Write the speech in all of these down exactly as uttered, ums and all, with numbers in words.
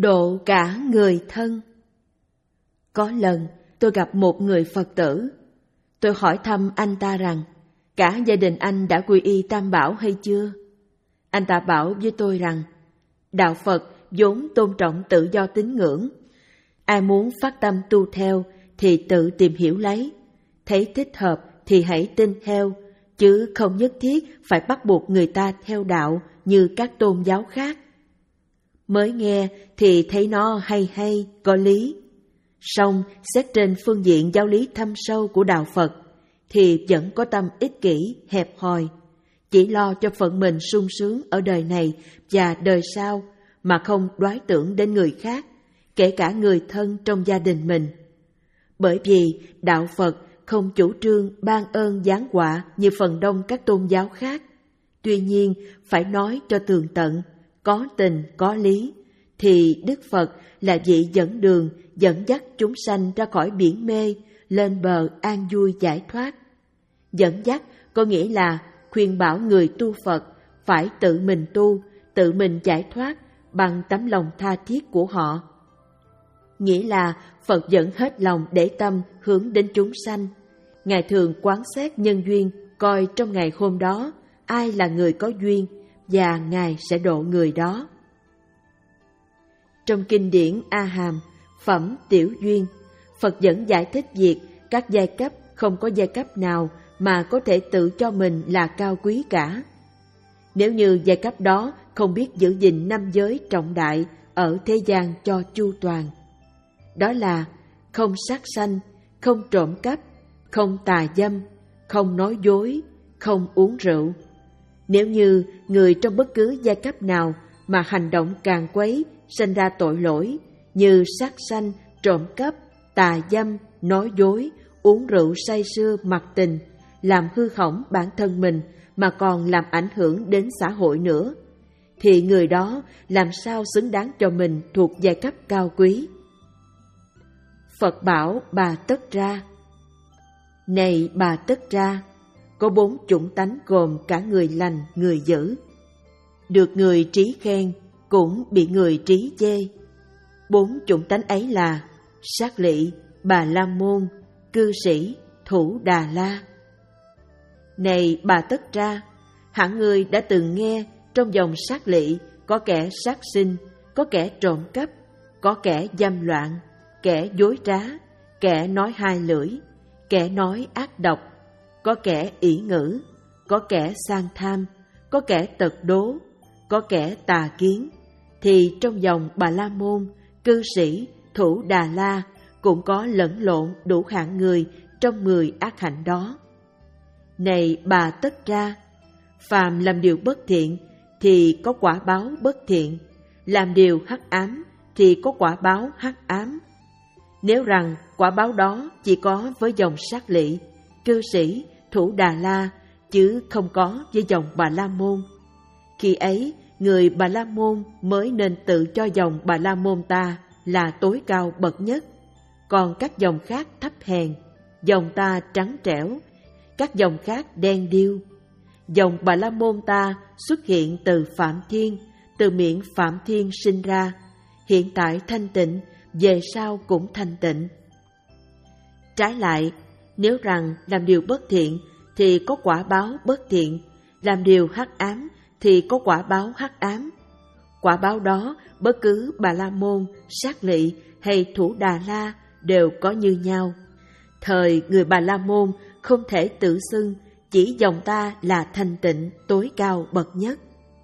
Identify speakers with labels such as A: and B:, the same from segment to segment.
A: độ cả người thân. Có lần tôi gặp một người Phật tử. Tôi hỏi thăm anh ta rằng cả gia đình anh đã quy y Tam Bảo hay chưa? Anh ta bảo với tôi rằng đạo Phật vốn tôn trọng tự do tín ngưỡng. Ai muốn phát tâm tu theo thì tự tìm hiểu lấy, thấy thích hợp thì hãy tin theo, chứ không nhất thiết phải bắt buộc người ta theo đạo như các tôn giáo khác. Mới nghe thì thấy nó hay hay, có lý. Song xét trên phương diện giáo lý thâm sâu của đạo Phật thì vẫn có tâm ích kỷ, hẹp hòi, chỉ lo cho phận mình sung sướng ở đời này và đời sau mà không đoái tưởng đến người khác, kể cả người thân trong gia đình mình. Bởi vì đạo Phật không chủ trương ban ơn giáng họa như phần đông các tôn giáo khác. Tuy nhiên, phải nói cho tường tận, có tình, có lý, thì Đức Phật là vị dẫn đường, dẫn dắt chúng sanh ra khỏi biển mê, lên bờ an vui giải thoát. Dẫn dắt có nghĩa là khuyên bảo người tu Phật phải tự mình tu, tự mình giải thoát bằng tấm lòng tha thiết của họ. Nghĩa là Phật vẫn hết lòng để tâm hướng đến chúng sanh. Ngài thường quán xét nhân duyên, coi trong ngày hôm đó ai là người có duyên và Ngài sẽ độ người đó. Trong kinh điển A Hàm, phẩm Tiểu Duyên, Phật vẫn giải thích việc các giai cấp không có giai cấp nào mà có thể tự cho mình là cao quý cả. Nếu như giai cấp đó không biết giữ gìn năm giới trọng đại ở thế gian cho chu toàn. Đó là không sát sanh, không trộm cắp, không tà dâm, không nói dối, không uống rượu. Nếu như người trong bất cứ giai cấp nào mà hành động càn quấy, sinh ra tội lỗi như sát sanh, trộm cắp, tà dâm, nói dối, uống rượu say sưa mặc tình, làm hư hỏng bản thân mình mà còn làm ảnh hưởng đến xã hội nữa, thì người đó làm sao xứng đáng cho mình thuộc giai cấp cao quý. Phật bảo Bà Tất Ra: Này Bà Tất Ra, có bốn chủng tánh gồm cả người lành, người dữ. Được người trí khen, cũng bị người trí chê. Bốn chủng tánh ấy là Sát Lị, Bà La Môn, Cư Sĩ, Thủ Đà La. Này Bà Tất Ra, hẳn ngươi đã từng nghe trong dòng Sát Lị có kẻ sát sinh, có kẻ trộm cắp, có kẻ dâm loạn, kẻ dối trá, kẻ nói hai lưỡi, kẻ nói ác độc, có kẻ ỷ ngữ, có kẻ sang tham, có kẻ tật đố, có kẻ tà kiến. Thì trong dòng Bà La Môn, Cư Sĩ, Thủ Đà La cũng có lẫn lộn đủ hạng người trong mười ác hạnh đó. Này Bà Tất Ra, phàm làm điều bất thiện thì có quả báo bất thiện, làm điều hắc ám thì có quả báo hắc ám. Nếu rằng quả báo đó chỉ có với dòng Sát Lị, Cư Sĩ, Thủ Đà La, chứ không có với dòng Bà La Môn, khi ấy người Bà La Môn mới nên tự cho dòng Bà La Môn ta là tối cao bậc nhất. Còn các dòng khác thấp hèn, dòng ta trắng trẻo, các dòng khác đen điêu. Dòng Bà La Môn ta xuất hiện từ Phạm Thiên, từ miệng Phạm Thiên sinh ra, hiện tại thanh tịnh, về sau cũng thanh tịnh. Trái lại, nếu rằng làm điều bất thiện thì có quả báo bất thiện, làm điều hắc ám thì có quả báo hắc ám. Quả báo đó bất cứ Bà La Môn, Sát Lị hay Thủ Đà La đều có như nhau. Thời người Bà La Môn không thể tự xưng chỉ dòng ta là thanh tịnh tối cao bậc nhất.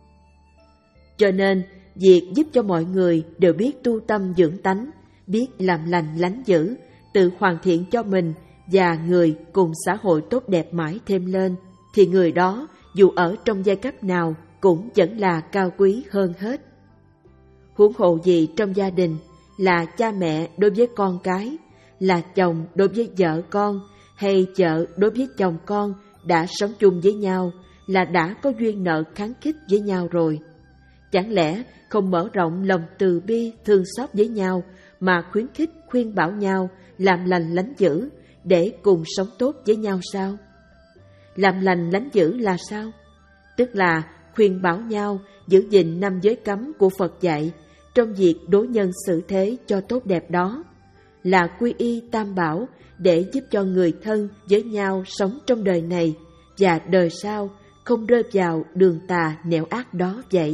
A: Cho nên, việc giúp cho mọi người đều biết tu tâm dưỡng tánh, biết làm lành lánh dữ, tự hoàn thiện cho mình và người cùng xã hội tốt đẹp mãi thêm lên, thì người đó dù ở trong giai cấp nào cũng vẫn là cao quý hơn hết. Huống hộ gì trong gia đình, là cha mẹ đối với con cái, là chồng đối với vợ con, hay vợ đối với chồng con đã sống chung với nhau, là đã có duyên nợ kháng khích với nhau rồi. Chẳng lẽ không mở rộng lòng từ bi thương xót với nhau mà khuyến khích khuyên bảo nhau làm lành lánh dữ để cùng sống tốt với nhau sao? Làm lành lánh dữ là sao? Tức là khuyên bảo nhau giữ gìn năm giới cấm của Phật dạy trong việc đối nhân xử thế cho tốt đẹp đó, là quy y tam bảo để giúp cho người thân với nhau sống trong đời này và đời sau không rơi vào đường tà nẻo ác đó vậy.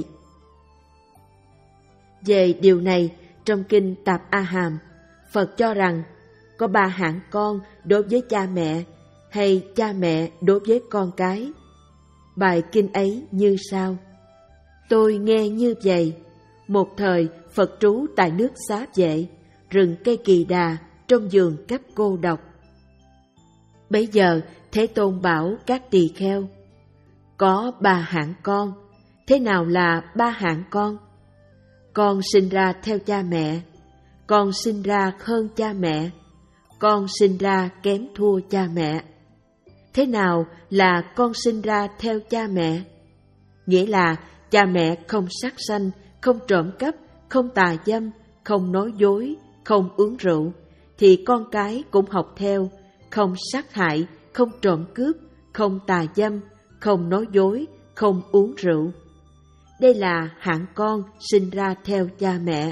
A: Về điều này, trong kinh Tạp A Hàm, Phật cho rằng có ba hạng con đối với cha mẹ hay cha mẹ đối với con cái. Bài kinh ấy như sau: Tôi nghe như vậy, một thời Phật trú tại nước Xá Vệ, rừng cây kỳ đà, trong vườn cấp cô độc. Bấy giờ Thế Tôn bảo các tỳ kheo: Có ba hạng con. Thế nào là ba hạng con? Con sinh ra theo cha mẹ, con sinh ra hơn cha mẹ, con sinh ra kém thua cha mẹ. Thế nào là con sinh ra theo cha mẹ? Nghĩa là cha mẹ không sát sanh, không trộm cắp, không tà dâm, không nói dối, không uống rượu, thì con cái cũng học theo, không sát hại, không trộm cướp, không tà dâm, không nói dối, không uống rượu. Đây là hạng con sinh ra theo cha mẹ.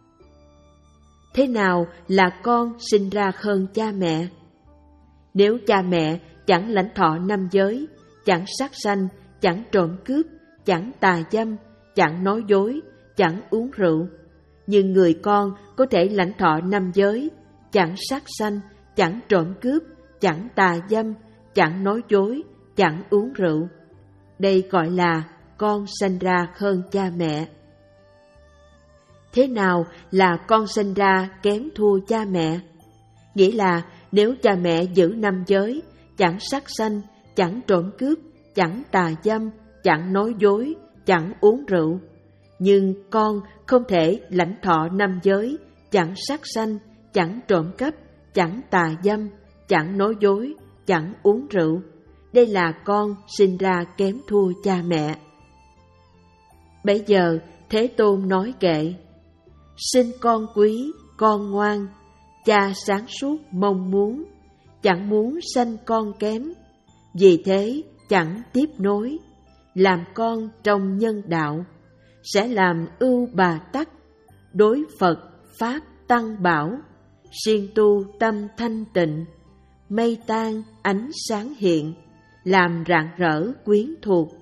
A: Thế nào là con sinh ra hơn cha mẹ? Nếu cha mẹ chẳng lãnh thọ năm giới, chẳng sát sanh, chẳng trộm cướp, chẳng tà dâm, chẳng nói dối, chẳng uống rượu, nhưng người con có thể lãnh thọ năm giới, chẳng sát sanh, chẳng trộm cướp, chẳng tà dâm, chẳng nói dối, chẳng uống rượu. Đây gọi là con sanh ra hơn cha mẹ. Thế nào là con sinh ra kém thua cha mẹ? Nghĩa là nếu cha mẹ giữ năm giới, chẳng sát sanh, chẳng trộm cướp, chẳng tà dâm, chẳng nói dối, chẳng uống rượu, nhưng con không thể lãnh thọ năm giới, chẳng sát sanh, chẳng trộm cắp, chẳng tà dâm, chẳng nói dối, chẳng uống rượu. Đây là con sinh ra kém thua cha mẹ. Bấy giờ Thế Tôn nói kệ: Sinh con quý, con ngoan, cha sáng suốt mong muốn, chẳng muốn sanh con kém, vì thế chẳng tiếp nối, làm con trong nhân đạo, sẽ làm ưu bà tắc, đối Phật Pháp Tăng Bảo, siêng tu tâm thanh tịnh, mây tan ánh sáng hiện, làm rạng rỡ quyến thuộc.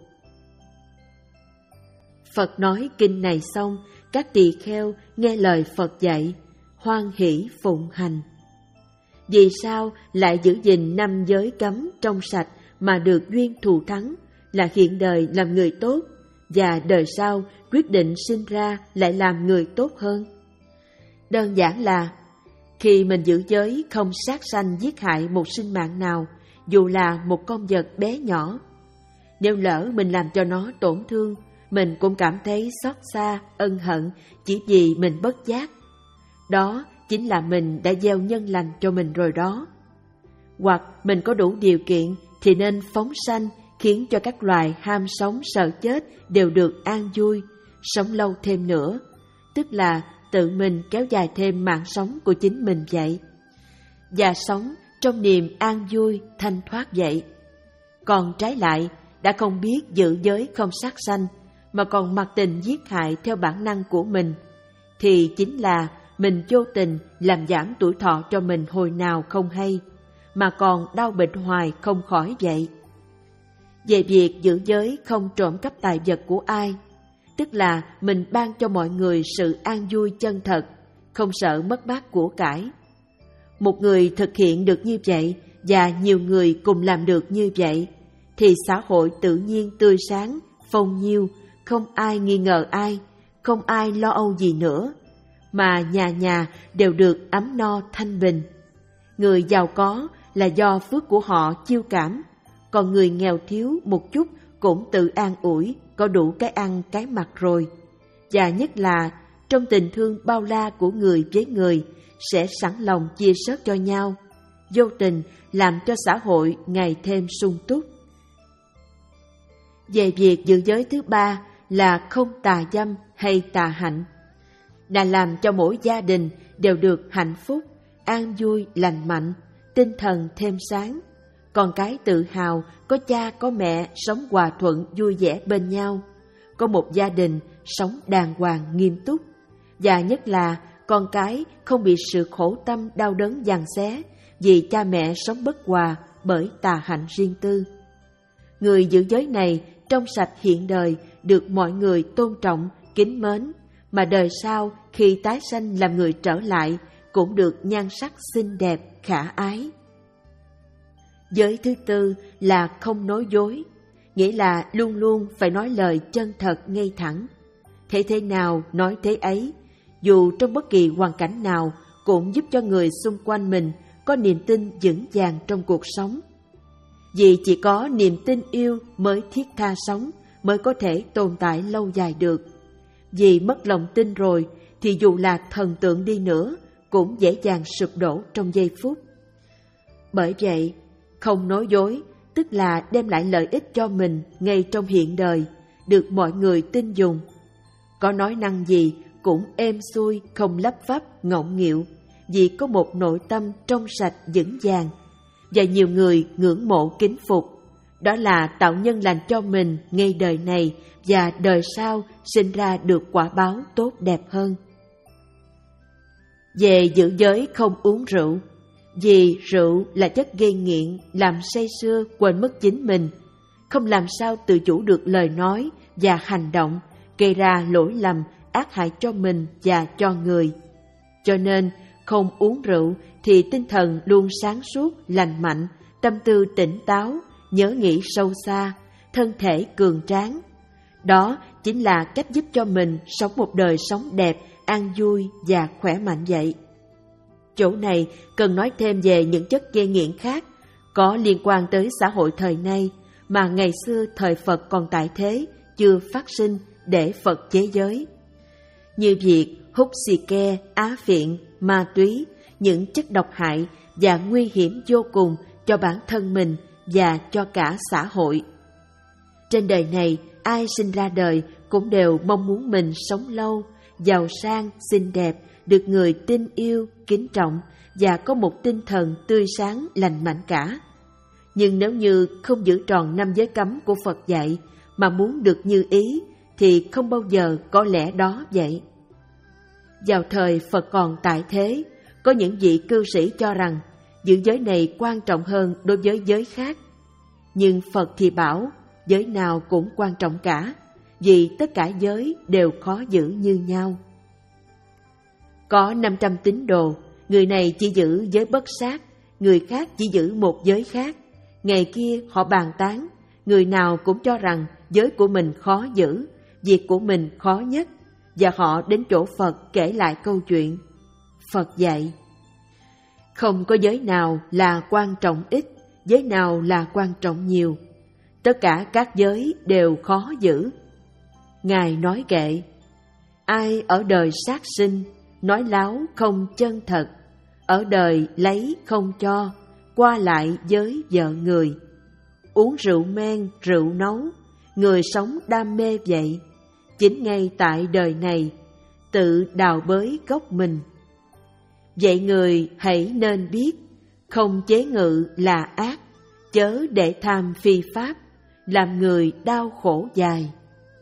A: Phật nói kinh này xong, các tỳ kheo nghe lời Phật dạy, hoan hỷ phụng hành. Vì sao lại giữ gìn năm giới cấm trong sạch mà được duyên thù thắng, là hiện đời làm người tốt, và đời sau quyết định sinh ra lại làm người tốt hơn? Đơn giản là khi mình giữ giới không sát sanh giết hại một sinh mạng nào, dù là một con vật bé nhỏ, nếu lỡ mình làm cho nó tổn thương, mình cũng cảm thấy xót xa, ân hận chỉ vì mình bất giác. Đó chính là mình đã gieo nhân lành cho mình rồi đó. Hoặc mình có đủ điều kiện thì nên phóng sanh, khiến cho các loài ham sống sợ chết đều được an vui, sống lâu thêm nữa, tức là tự mình kéo dài thêm mạng sống của chính mình vậy, và sống trong niềm an vui, thanh thoát vậy. Còn trái lại, đã không biết giữ giới không sát sanh, mà còn mặc tình giết hại theo bản năng của mình, thì chính là mình vô tình làm giảm tuổi thọ cho mình hồi nào không hay, mà còn đau bệnh hoài không khỏi vậy. Về việc giữ giới không trộm cắp tài vật của ai, tức là mình ban cho mọi người sự an vui chân thật, không sợ mất mát của cải. Một người thực hiện được như vậy và nhiều người cùng làm được như vậy, thì xã hội tự nhiên tươi sáng, phong nhiêu, không ai nghi ngờ ai, không ai lo âu gì nữa, mà nhà nhà đều được ấm no thanh bình. Người giàu có là do phước của họ chiêu cảm, còn người nghèo thiếu một chút cũng tự an ủi, có đủ cái ăn cái mặc rồi. Và nhất là trong tình thương bao la của người với người, sẽ sẵn lòng chia sớt cho nhau, vô tình làm cho xã hội ngày thêm sung túc. Về việc giữ giới thứ ba là không tà dâm hay tà hạnh, là làm cho mỗi gia đình đều được hạnh phúc, an vui, lành mạnh, tinh thần thêm sáng, con cái tự hào có cha có mẹ sống hòa thuận vui vẻ bên nhau, có một gia đình sống đàng hoàng nghiêm túc, và nhất là con cái không bị sự khổ tâm đau đớn giằng xé vì cha mẹ sống bất hòa bởi tà hạnh riêng tư. Người giữ giới này trong sạch hiện đời được mọi người tôn trọng, kính mến, mà đời sau khi tái sanh làm người trở lại cũng được nhan sắc xinh đẹp, khả ái. Giới thứ tư là không nói dối, nghĩa là luôn luôn phải nói lời chân thật ngay thẳng. Thế thế nào nói thế ấy, dù trong bất kỳ hoàn cảnh nào cũng giúp cho người xung quanh mình có niềm tin vững vàng trong cuộc sống. Vì chỉ có niềm tin yêu mới thiết tha sống, mới có thể tồn tại lâu dài được. Vì mất lòng tin rồi thì dù là thần tượng đi nữa cũng dễ dàng sụp đổ trong giây phút. Bởi vậy, không nói dối tức là đem lại lợi ích cho mình ngay trong hiện đời, được mọi người tin dùng. Có nói năng gì cũng êm xuôi, không lắp vắp, ngọng nghịu, vì có một nội tâm trong sạch vững vàng và nhiều người ngưỡng mộ kính phục. Đó là tạo nhân lành cho mình ngay đời này và đời sau sinh ra được quả báo tốt đẹp hơn. Về giữ giới không uống rượu, vì rượu là chất gây nghiện, làm say sưa quên mất chính mình, không làm sao tự chủ được lời nói và hành động, gây ra lỗi lầm ác hại cho mình và cho người. Cho nên không uống rượu thì tinh thần luôn sáng suốt, lành mạnh, tâm tư tỉnh táo, nhớ nghĩ sâu xa, thân thể cường tráng. Đó chính là cách giúp cho mình sống một đời sống đẹp, an vui và khỏe mạnh vậy. Chỗ này cần nói thêm về những chất gây nghiện khác có liên quan tới xã hội thời nay mà ngày xưa thời Phật còn tại thế chưa phát sinh để Phật chế giới. Như việc hút xì ke, á phiện, ma túy, những chất độc hại và nguy hiểm vô cùng cho bản thân mình và cho cả xã hội. Trên đời này, ai sinh ra đời cũng đều mong muốn mình sống lâu, giàu sang, xinh đẹp, được người tin yêu, kính trọng và có một tinh thần tươi sáng, lành mạnh cả. Nhưng nếu như không giữ tròn năm giới cấm của Phật dạy mà muốn được như ý thì không bao giờ có lẽ đó vậy. Vào thời Phật còn tại thế, có những vị cư sĩ cho rằng giữ giới này quan trọng hơn đối với giới khác. Nhưng Phật thì bảo giới nào cũng quan trọng cả, vì tất cả giới đều khó giữ như nhau. Có năm trăm tín đồ, người này chỉ giữ giới bất sát, người khác chỉ giữ một giới khác. Ngày kia họ bàn tán, người nào cũng cho rằng giới của mình khó giữ, việc của mình khó nhất, và họ đến chỗ Phật kể lại câu chuyện. Phật dạy, không có giới nào là quan trọng ít, giới nào là quan trọng nhiều. Tất cả các giới đều khó giữ. Ngài nói kệ, ai ở đời sát sinh, nói láo không chân thật, ở đời lấy không cho, qua lại với vợ người. Uống rượu men, rượu nấu, người sống đam mê vậy. Chính ngay tại đời này, tự đào bới gốc mình. Vậy người hãy nên biết, không chế ngự là ác, chớ để tham phi pháp, làm người đau khổ dài.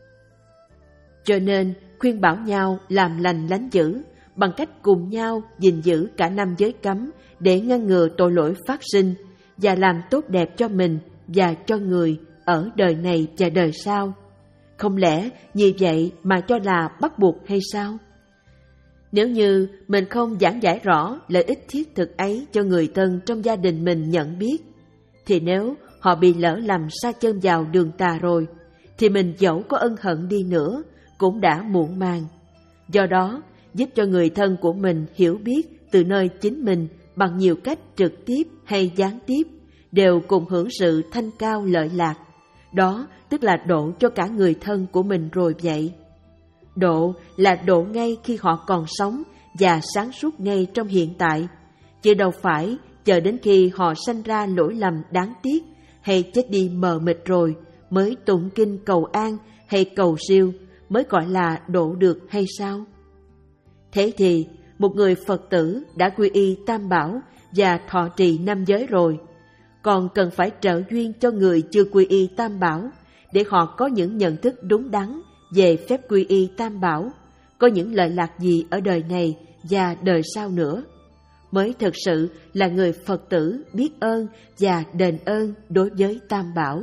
A: Cho nên khuyên bảo nhau làm lành lánh dữ, bằng cách cùng nhau gìn giữ cả năm giới cấm để ngăn ngừa tội lỗi phát sinh và làm tốt đẹp cho mình và cho người ở đời này và đời sau. Không lẽ như vậy mà cho là bắt buộc hay sao? Nếu như mình không giảng giải rõ lợi ích thiết thực ấy cho người thân trong gia đình mình nhận biết, thì nếu họ bị lỡ lầm sa chân vào đường tà rồi, thì mình dẫu có ân hận đi nữa cũng đã muộn màng. Do đó, giúp cho người thân của mình hiểu biết từ nơi chính mình bằng nhiều cách trực tiếp hay gián tiếp, đều cùng hưởng sự thanh cao lợi lạc. Đó tức là độ cho cả người thân của mình rồi vậy. Độ là độ ngay khi họ còn sống và sáng suốt ngay trong hiện tại, chứ đâu phải chờ đến khi họ sanh ra lỗi lầm đáng tiếc hay chết đi mờ mịt rồi mới tụng kinh cầu an hay cầu siêu mới gọi là độ được hay sao? Thế thì một người Phật tử đã quy y Tam Bảo và thọ trì năm giới rồi, còn cần phải trợ duyên cho người chưa quy y Tam Bảo để họ có những nhận thức đúng đắn về phép quy y Tam Bảo, có những lợi lạc gì ở đời này và đời sau nữa, mới thực sự là người Phật tử biết ơn và đền ơn đối với Tam Bảo.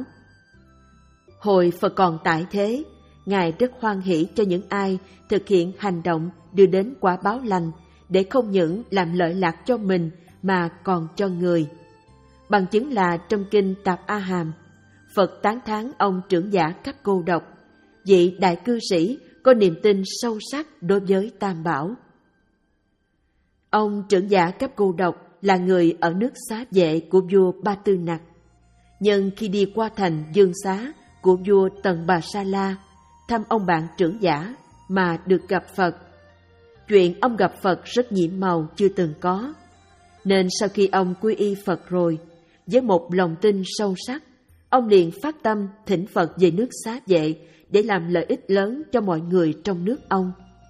A: Hồi Phật còn tại thế, Ngài rất hoan hỷ cho những ai thực hiện hành động đưa đến quả báo lành, để không những làm lợi lạc cho mình mà còn cho người. Bằng chứng là trong kinh Tạp A Hàm, Phật tán thán ông trưởng giả Cấp Cô Độc, vị đại cư sĩ có niềm tin sâu sắc đối với Tam Bảo. Ông trưởng giả Cấp Cô Độc là người ở nước Xá Vệ của vua Ba Tư Nặc. Nhưng khi đi qua thành Dương Xá của vua Tần Bà Sa La, thăm ông bạn trưởng giả mà được gặp Phật. Chuyện ông gặp Phật rất nhiệm màu chưa từng có. Nên sau khi ông quy y Phật rồi, với một lòng tin sâu sắc, ông liền phát tâm thỉnh Phật về nước Xá Vệ để làm lợi ích lớn cho mọi người trong nước ông.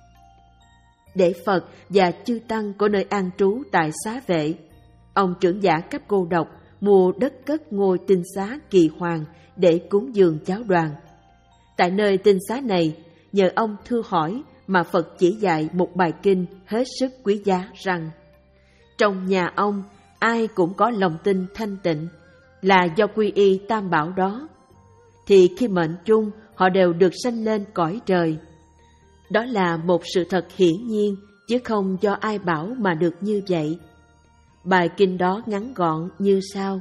A: Để Phật và chư tăng có nơi an trú tại Xá Vệ, ông trưởng giả Cấp Cô Độc mua đất cất ngôi tinh xá Kỳ Hoàng để cúng dường giáo đoàn. Tại nơi tinh xá này, nhờ ông thưa hỏi mà Phật chỉ dạy một bài kinh hết sức quý giá rằng: trong nhà ông ai cũng có lòng tin thanh tịnh, là do quy y Tam Bảo đó, thì khi mệnh chung họ đều được sanh lên cõi trời. Đó là một sự thật hiển nhiên, chứ không do ai bảo mà được như vậy. Bài kinh đó ngắn gọn như sau: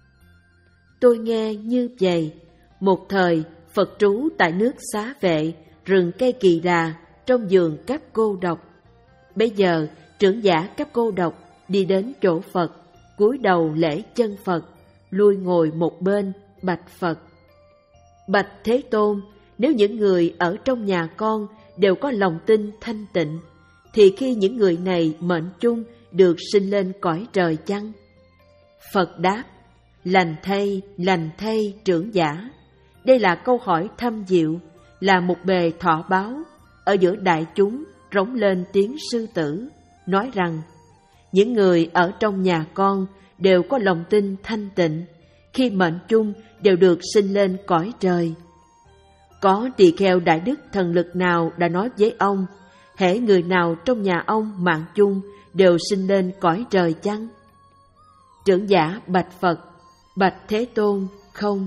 A: tôi nghe như vậy, một thời Phật trú tại nước Xá Vệ, rừng cây Kỳ Đà, trong vườn Cấp Cô Độc. Bây giờ trưởng giả Cấp Cô Độc đi đến chỗ Phật, cúi đầu lễ chân Phật, lui ngồi một bên, bạch Phật: bạch Thế Tôn, nếu những người ở trong nhà con đều có lòng tin thanh tịnh, thì khi những người này mệnh chung được sinh lên cõi trời chăng? Phật đáp: lành thay, lành thay trưởng giả. Đây là câu hỏi thâm diệu, là một bề thọ báo. Ở giữa đại chúng rống lên tiếng sư tử, nói rằng: những người ở trong nhà con đều có lòng tin thanh tịnh, khi mệnh chung đều được sinh lên cõi trời. Có tỳ kheo đại đức thần lực nào đã nói với ông: hễ người nào trong nhà ông mạng chung đều sinh lên cõi trời chăng? Trưởng giả bạch Phật: bạch Thế Tôn, không.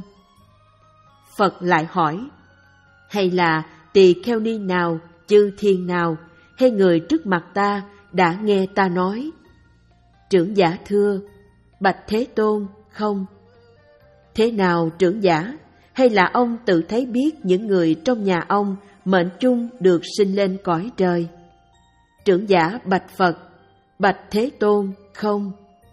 A: Phật lại hỏi: hay là tỳ kheo ni nào, chư thiên nào, hay người trước mặt ta đã nghe ta nói? Trưởng giả thưa: bạch Thế Tôn, không. Thế nào trưởng giả? Hay là ông tự thấy biết những người trong nhà ông mệnh chung được sinh lên cõi trời? Trưởng giả bạch Phật: bạch Thế Tôn, không.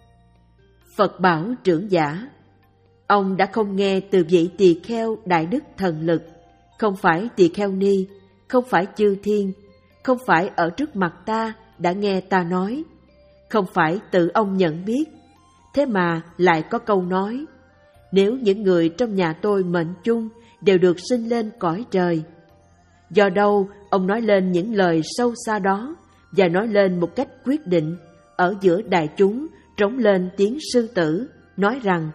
A: Phật bảo trưởng giả: ông đã không nghe từ vị tỳ kheo đại đức thần lực, không phải tỳ kheo ni, không phải chư thiên, không phải ở trước mặt ta đã nghe ta nói, không phải tự ông nhận biết. Thế mà lại có câu nói: nếu những người trong nhà tôi mệnh chung đều được sinh lên cõi trời. Do đâu ông nói lên những lời sâu xa đó, và nói lên một cách quyết định, ở giữa đại chúng trống lên tiếng sư tử, nói rằng: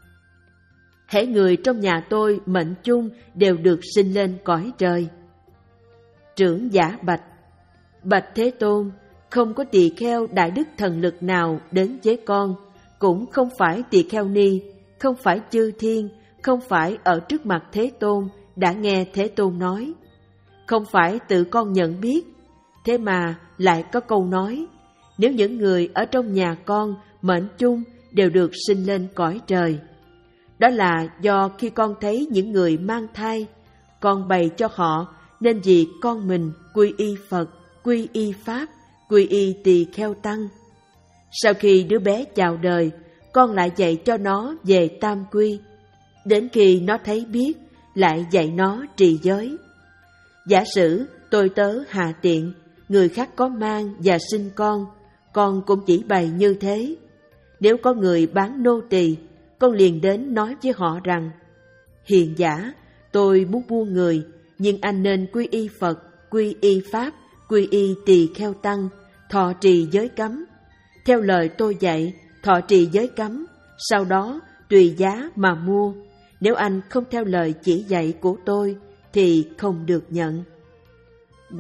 A: hễ người trong nhà tôi mệnh chung đều được sinh lên cõi trời. Trưởng giả bạch: bạch Thế Tôn, không có tỳ kheo đại đức thần lực nào đến với con, cũng không phải tỳ kheo ni, không phải chư thiên, không phải ở trước mặt Thế Tôn đã nghe Thế Tôn nói, không phải tự con nhận biết. Thế mà lại có câu nói: nếu những người ở trong nhà con mệnh chung đều được sinh lên cõi trời. Đó là do khi con thấy những người mang thai, con bày cho họ nên vì con mình quy y Phật, quy y Pháp, quy y tỳ kheo tăng. Sau khi đứa bé chào đời, con lại dạy cho nó về tam quy. Đến khi nó thấy biết, lại dạy nó trì giới. Giả sử tôi tớ hạ tiện, người khác có mang và sinh con, con cũng chỉ bày như thế. Nếu có người bán nô tỳ, con liền đến nói với họ rằng: hiền giả, tôi muốn mua người, nhưng anh nên quy y Phật, quy y Pháp, quy y tỳ kheo tăng, thọ trì giới cấm. Theo lời tôi dạy, thọ trì giới cấm, sau đó tùy giá mà mua. Nếu anh không theo lời chỉ dạy của tôi thì không được nhận. Hoặc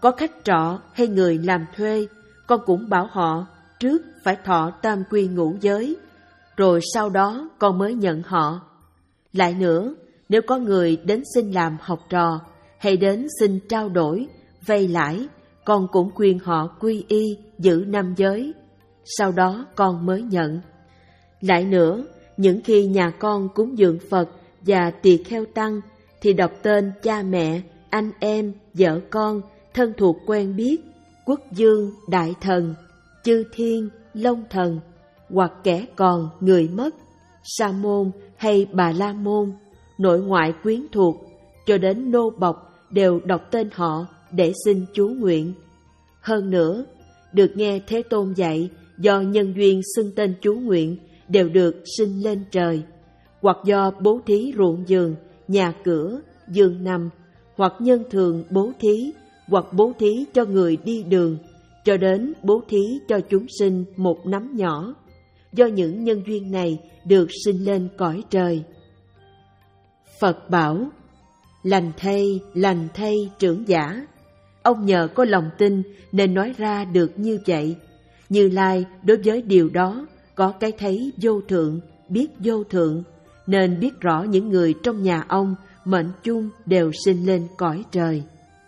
A: có khách trọ hay người làm thuê, con cũng bảo họ trước phải thọ tam quy ngũ giới, rồi sau đó con mới nhận họ. Lại nữa, nếu có người đến xin làm học trò hay đến xin trao đổi, vay lãi, con cũng khuyên họ quy y giữ năm giới, sau đó con mới nhận. Lại nữa, những khi nhà con cúng dường Phật và tỳ kheo tăng thì đọc tên cha mẹ, anh em, vợ con, thân thuộc quen biết, quốc vương, đại thần, chư thiên, long thần, hoặc kẻ còn, người mất, sa môn hay bà la môn, nội ngoại quyến thuộc, cho đến nô bộc đều đọc tên họ để xin chú nguyện. Hơn nữa, được nghe Thế Tôn dạy, do nhân duyên xưng tên chú nguyện đều được sinh lên trời, hoặc do bố thí ruộng vườn, nhà cửa, giường nằm, hoặc nhân thường bố thí, hoặc bố thí cho người đi đường, cho đến bố thí cho chúng sinh một nắm nhỏ, do những nhân duyên này được sinh lên cõi trời. Phật bảo: lành thay, lành thay trưởng giả. Ông nhờ có lòng tin nên nói ra được như vậy. Như Lai đối với điều đó có cái thấy vô thượng, biết vô thượng, nên biết rõ những người trong nhà ông mệnh chung đều sinh lên cõi trời.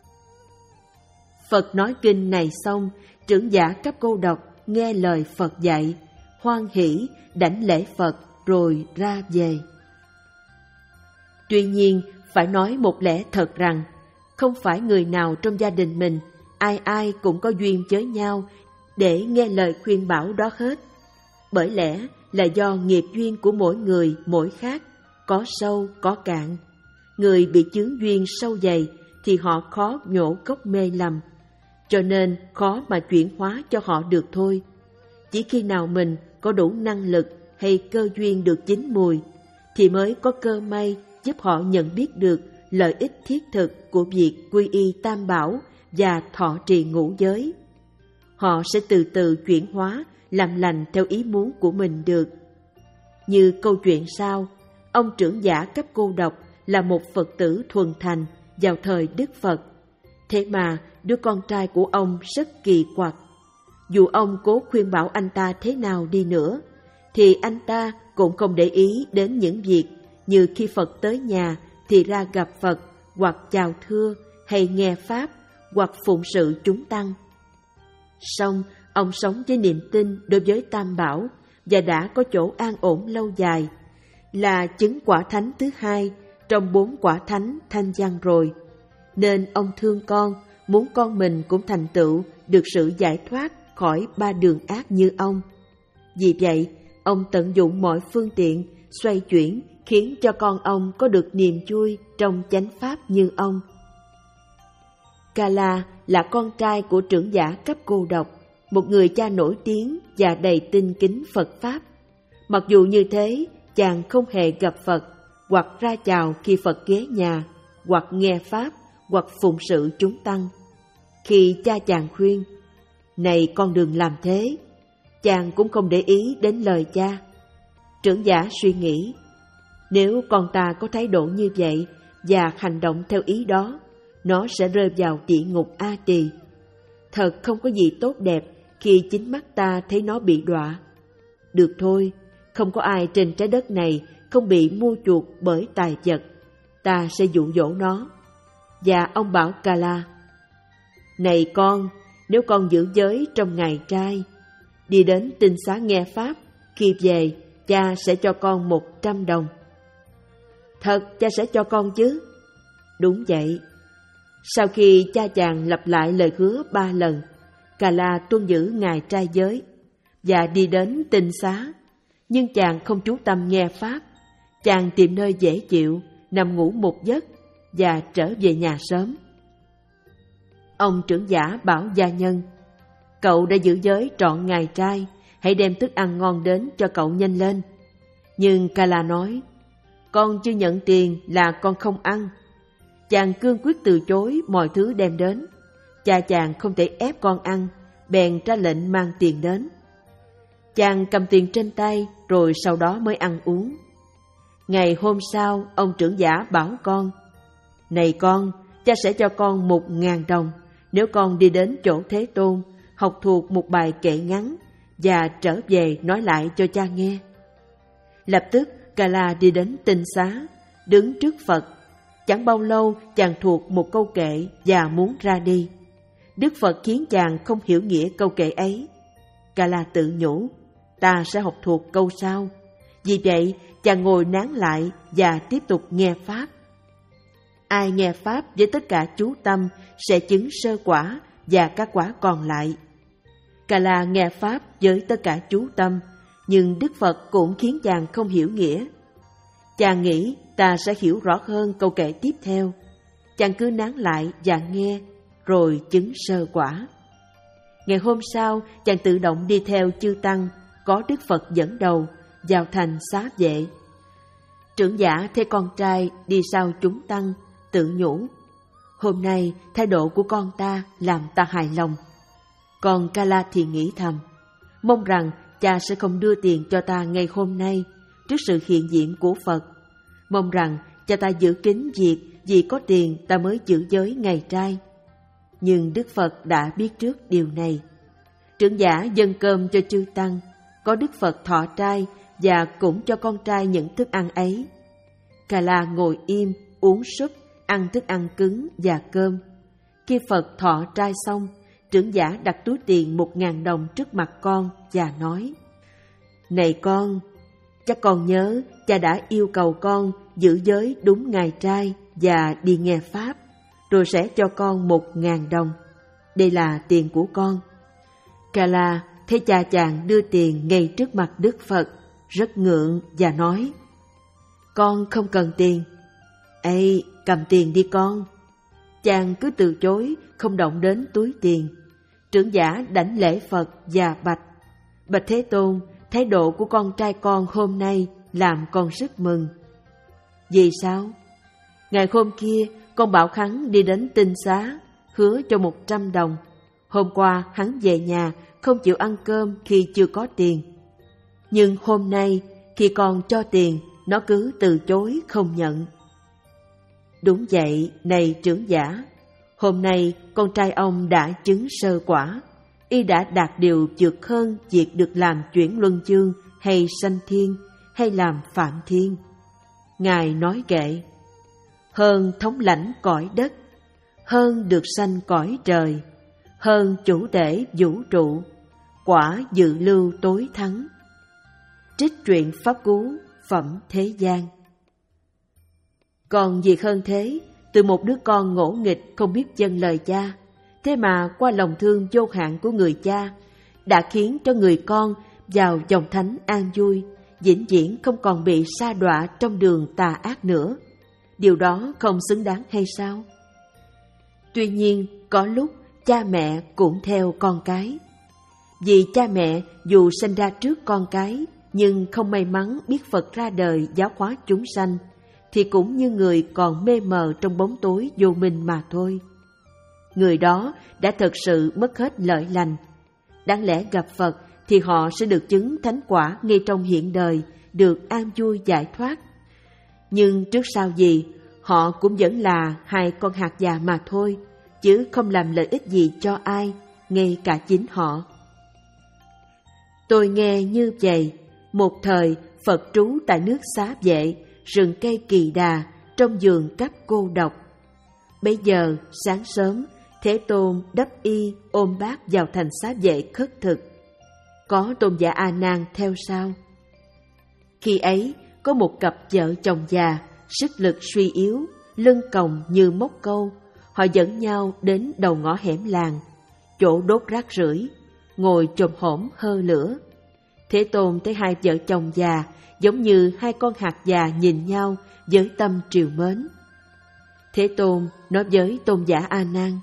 A: Phật nói kinh này xong, trưởng giả cấp cô độc nghe lời Phật dạy, hoan hỷ đảnh lễ Phật rồi ra về. Tuy nhiên, phải nói một lẽ thật rằng, không phải người nào trong gia đình mình, ai ai cũng có duyên với nhau để nghe lời khuyên bảo đó hết. Bởi lẽ là do nghiệp duyên của mỗi người mỗi khác, có sâu có cạn. Người bị chướng duyên sâu dày thì họ khó nhổ cốc mê lầm, cho nên khó mà chuyển hóa cho họ được thôi. Chỉ khi nào mình có đủ năng lực hay cơ duyên được chín mùi, thì mới có cơ may giúp họ nhận biết được lợi ích thiết thực của việc quy y tam bảo và thọ trì ngũ giới. Họ sẽ từ từ chuyển hóa, làm lành theo ý muốn của mình được. Như câu chuyện sau, ông trưởng giả cấp cô độc là một Phật tử thuần thành vào thời Đức Phật. Thế mà đứa con trai của ông rất kỳ quặc. Dù ông cố khuyên bảo anh ta thế nào đi nữa, thì anh ta cũng không để ý đến những việc như khi Phật tới nhà thì ra gặp Phật, hoặc chào thưa, hay nghe Pháp, hoặc phụng sự chúng tăng. Song ông sống với niềm tin đối với Tam Bảo và đã có chỗ an ổn lâu dài, là chứng quả thánh thứ hai trong bốn quả thánh thanh văn rồi. Nên ông thương con, muốn con mình cũng thành tựu được sự giải thoát khỏi ba đường ác như ông. Vì vậy, ông tận dụng mọi phương tiện xoay chuyển khiến cho con ông có được niềm vui trong chánh pháp như ông. Kala là con trai của trưởng giả cấp cô độc, một người cha nổi tiếng và đầy tinh kính Phật Pháp. Mặc dù như thế, chàng không hề gặp Phật, hoặc ra chào khi Phật ghé nhà, hoặc nghe Pháp, hoặc phụng sự chúng tăng. Khi cha chàng khuyên, này con đừng làm thế, chàng cũng không để ý đến lời cha. Trưởng giả suy nghĩ, nếu con ta có thái độ như vậy và hành động theo ý đó, nó sẽ rơi vào địa ngục A Tỳ. Thật không có gì tốt đẹp khi chính mắt ta thấy nó bị đọa. Được thôi, không có ai trên trái đất này không bị mua chuộc bởi tài vật. Ta sẽ dụ dỗ nó. Và ông bảo Kala, này con, nếu con giữ giới trong ngày trai, đi đến tinh xá nghe Pháp, khi về, cha sẽ cho con một trăm đồng. Thật, cha sẽ cho con chứ? Đúng vậy. Sau khi cha chàng lặp lại lời hứa ba lần, Kala tuân giữ ngày trai giới và đi đến tinh xá. Nhưng chàng không chú tâm nghe Pháp. Chàng tìm nơi dễ chịu, nằm ngủ một giấc và trở về nhà sớm. Ông trưởng giả bảo gia nhân, cậu đã giữ giới trọn ngày trai, hãy đem thức ăn ngon đến cho cậu nhanh lên. Nhưng Kala nói, con chưa nhận tiền là con không ăn. Chàng cương quyết từ chối mọi thứ đem đến. Cha chàng không thể ép con ăn, bèn ra lệnh mang tiền đến. Chàng cầm tiền trên tay rồi sau đó mới ăn uống. Ngày hôm sau, ông trưởng giả bảo con, này con, cha sẽ cho con một ngàn đồng, nếu con đi đến chỗ Thế Tôn, học thuộc một bài kệ ngắn và trở về nói lại cho cha nghe. Lập tức Kala đi đến tinh xá, đứng trước Phật. Chẳng bao lâu chàng thuộc một câu kệ và muốn ra đi. Đức Phật khiến chàng không hiểu nghĩa câu kệ ấy. Kala tự nhủ, ta sẽ học thuộc câu sau. Vì vậy chàng ngồi nán lại và tiếp tục nghe Pháp. Ai nghe Pháp với tất cả chú tâm sẽ chứng sơ quả và các quả còn lại. Kala nghe Pháp với tất cả chú tâm, nhưng Đức Phật cũng khiến chàng không hiểu nghĩa. Chàng nghĩ ta sẽ hiểu rõ hơn câu kệ tiếp theo. Chàng cứ nán lại và nghe, rồi chứng sơ quả. Ngày hôm sau, chàng tự động đi theo chư tăng, có Đức Phật dẫn đầu, vào thành Xá Vệ. Trưởng giả thấy con trai đi sau chúng tăng, tự nhủ, hôm nay thái độ của con ta làm ta hài lòng. Còn Kala thì nghĩ thầm, mong rằng cha sẽ không đưa tiền cho ta ngày hôm nay trước sự hiện diện của Phật. Mong rằng cha ta giữ kín việc vì có tiền ta mới giữ giới ngày trai. Nhưng Đức Phật đã biết trước điều này. Trưởng giả dâng cơm cho chư tăng, có Đức Phật thọ trai và cũng cho con trai những thức ăn ấy. Kala ngồi im, uống súp, ăn thức ăn cứng và cơm. Khi Phật thọ trai xong, trưởng giả đặt túi tiền một ngàn đồng trước mặt con và nói, này con, chắc con nhớ cha đã yêu cầu con giữ giới đúng ngày trai và đi nghe Pháp, rồi sẽ cho con một ngàn đồng. Đây là tiền của con. Kala thấy cha chàng đưa tiền ngay trước mặt Đức Phật, rất ngượng và nói, con không cần tiền. Ây, cầm tiền đi con. Chàng cứ từ chối, không động đến túi tiền. Trưởng giả đảnh lễ Phật và bạch, bạch Thế Tôn, thái độ của con trai con hôm nay làm con rất mừng. Vì sao? Ngày hôm kia, con bảo hắn đi đến tinh xá, hứa cho một trăm đồng. Hôm qua hắn về nhà, không chịu ăn cơm khi chưa có tiền. Nhưng hôm nay, khi con cho tiền, nó cứ từ chối không nhận. Đúng vậy, này trưởng giả, hôm nay con trai ông đã chứng sơ quả. Y đã đạt điều vượt hơn việc được làm chuyển luân chương hay sanh thiên hay làm phạm thiên. Ngài nói kệ, hơn thống lãnh cõi đất, hơn được sanh cõi trời, hơn chủ tể vũ trụ, quả dự lưu tối thắng. Trích truyện pháp cú, phẩm thế gian. Còn việc hơn thế, từ một đứa con ngỗ nghịch không biết vâng lời cha, thế mà qua lòng thương vô hạn của người cha, đã khiến cho người con vào dòng thánh an vui, vĩnh viễn không còn bị sa đọa trong đường tà ác nữa. Điều đó không xứng đáng hay sao? Tuy nhiên, có lúc cha mẹ cũng theo con cái. Vì cha mẹ dù sinh ra trước con cái, nhưng không may mắn biết Phật ra đời giáo hóa chúng sanh, thì cũng như người còn mê mờ trong bóng tối vô minh mà thôi. Người đó đã thật sự mất hết lợi lành. Đáng lẽ gặp Phật thì họ sẽ được chứng thánh quả ngay trong hiện đời, được an vui giải thoát. Nhưng trước sau gì, họ cũng vẫn là hai con hạt già mà thôi, chứ không làm lợi ích gì cho ai, ngay cả chính họ. Tôi nghe như vậy, một thời Phật trú tại nước Xá Vệ, rừng cây kỳ đà, trong vườn cách cô độc. Bấy giờ, sáng sớm, Thế Tôn đắp y ôm bát vào thành Xá Vệ khất thực. Có tôn giả A Nan theo sau. Khi ấy, có một cặp vợ chồng già, sức lực suy yếu, lưng còng như móc câu. Họ dẫn nhau đến đầu ngõ hẻm làng, chỗ đốt rác rưởi, ngồi chồm hổm hơ lửa. Thế Tôn thấy hai vợ chồng già giống như hai con hạt già nhìn nhau với tâm trìu mến. Thế Tôn nói với tôn giả A Nan: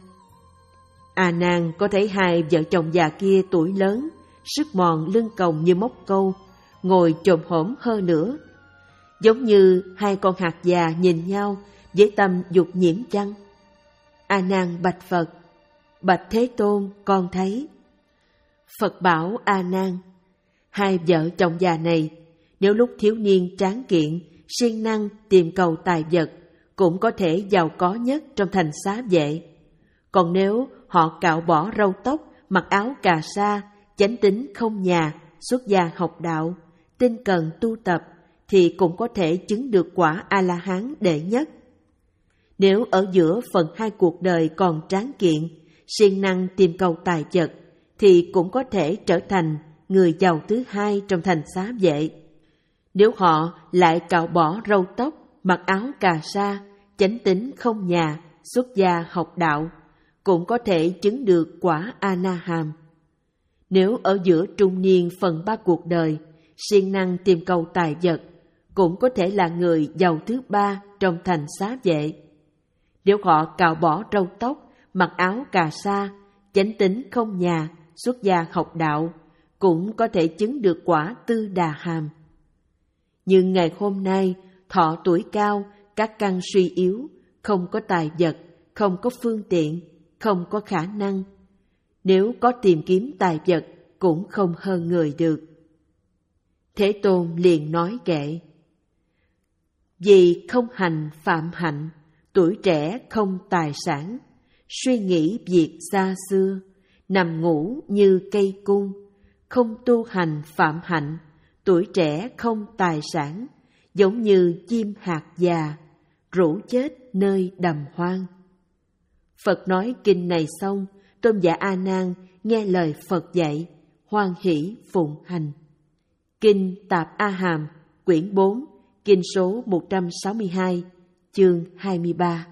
A: A Nan có thấy hai vợ chồng già kia tuổi lớn, sức mòn lưng còng như móc câu, ngồi chồm hổm hơ lửa, giống như hai con hạt già nhìn nhau với tâm dục nhiễm chăng? A Nan bạch Phật: Bạch Thế Tôn, con thấy. Phật bảo A Nan: hai vợ chồng già này, nếu lúc thiếu niên tráng kiện, siêng năng tìm cầu tài vật, cũng có thể giàu có nhất trong thành Xá Vệ. Còn nếu họ cạo bỏ râu tóc, mặc áo cà sa, chánh tín không nhà, xuất gia học đạo, tinh cần tu tập, thì cũng có thể chứng được quả A-la-hán đệ nhất. Nếu ở giữa phần hai cuộc đời còn tráng kiện, siêng năng tìm cầu tài vật, thì cũng có thể trở thành người giàu thứ hai trong thành xá vệ. Nếu họ lại cạo bỏ râu tóc, mặc áo cà sa, chánh tín không nhà, xuất gia học đạo, cũng có thể chứng được quả A-na-hàm. Nếu ở giữa trung niên phần ba cuộc đời, siêng năng tìm cầu tài vật, cũng có thể là người giàu thứ ba trong thành xá vệ. Nếu họ cạo bỏ râu tóc, mặc áo cà sa, chánh tín không nhà, xuất gia học đạo, cũng có thể chứng được quả tư đà hàm. Nhưng ngày hôm nay, thọ tuổi cao, các căn suy yếu, không có tài vật, không có phương tiện, không có khả năng. Nếu có tìm kiếm tài vật, cũng không hơn người được. Thế Tôn liền nói kệ: vì không hành phạm hạnh, tuổi trẻ không tài sản, suy nghĩ việc xa xưa, nằm ngủ như cây cung, không tu hành phạm hạnh, tuổi trẻ không tài sản, giống như chim hạt già, rũ chết nơi đầm hoang. Phật nói kinh này xong, Tôn giả A Nan nghe lời Phật dạy, hoan hỷ phụng hành. Kinh Tạp A Hàm, quyển bốn, kinh số một trăm sáu mươi hai, chương hai mươi ba.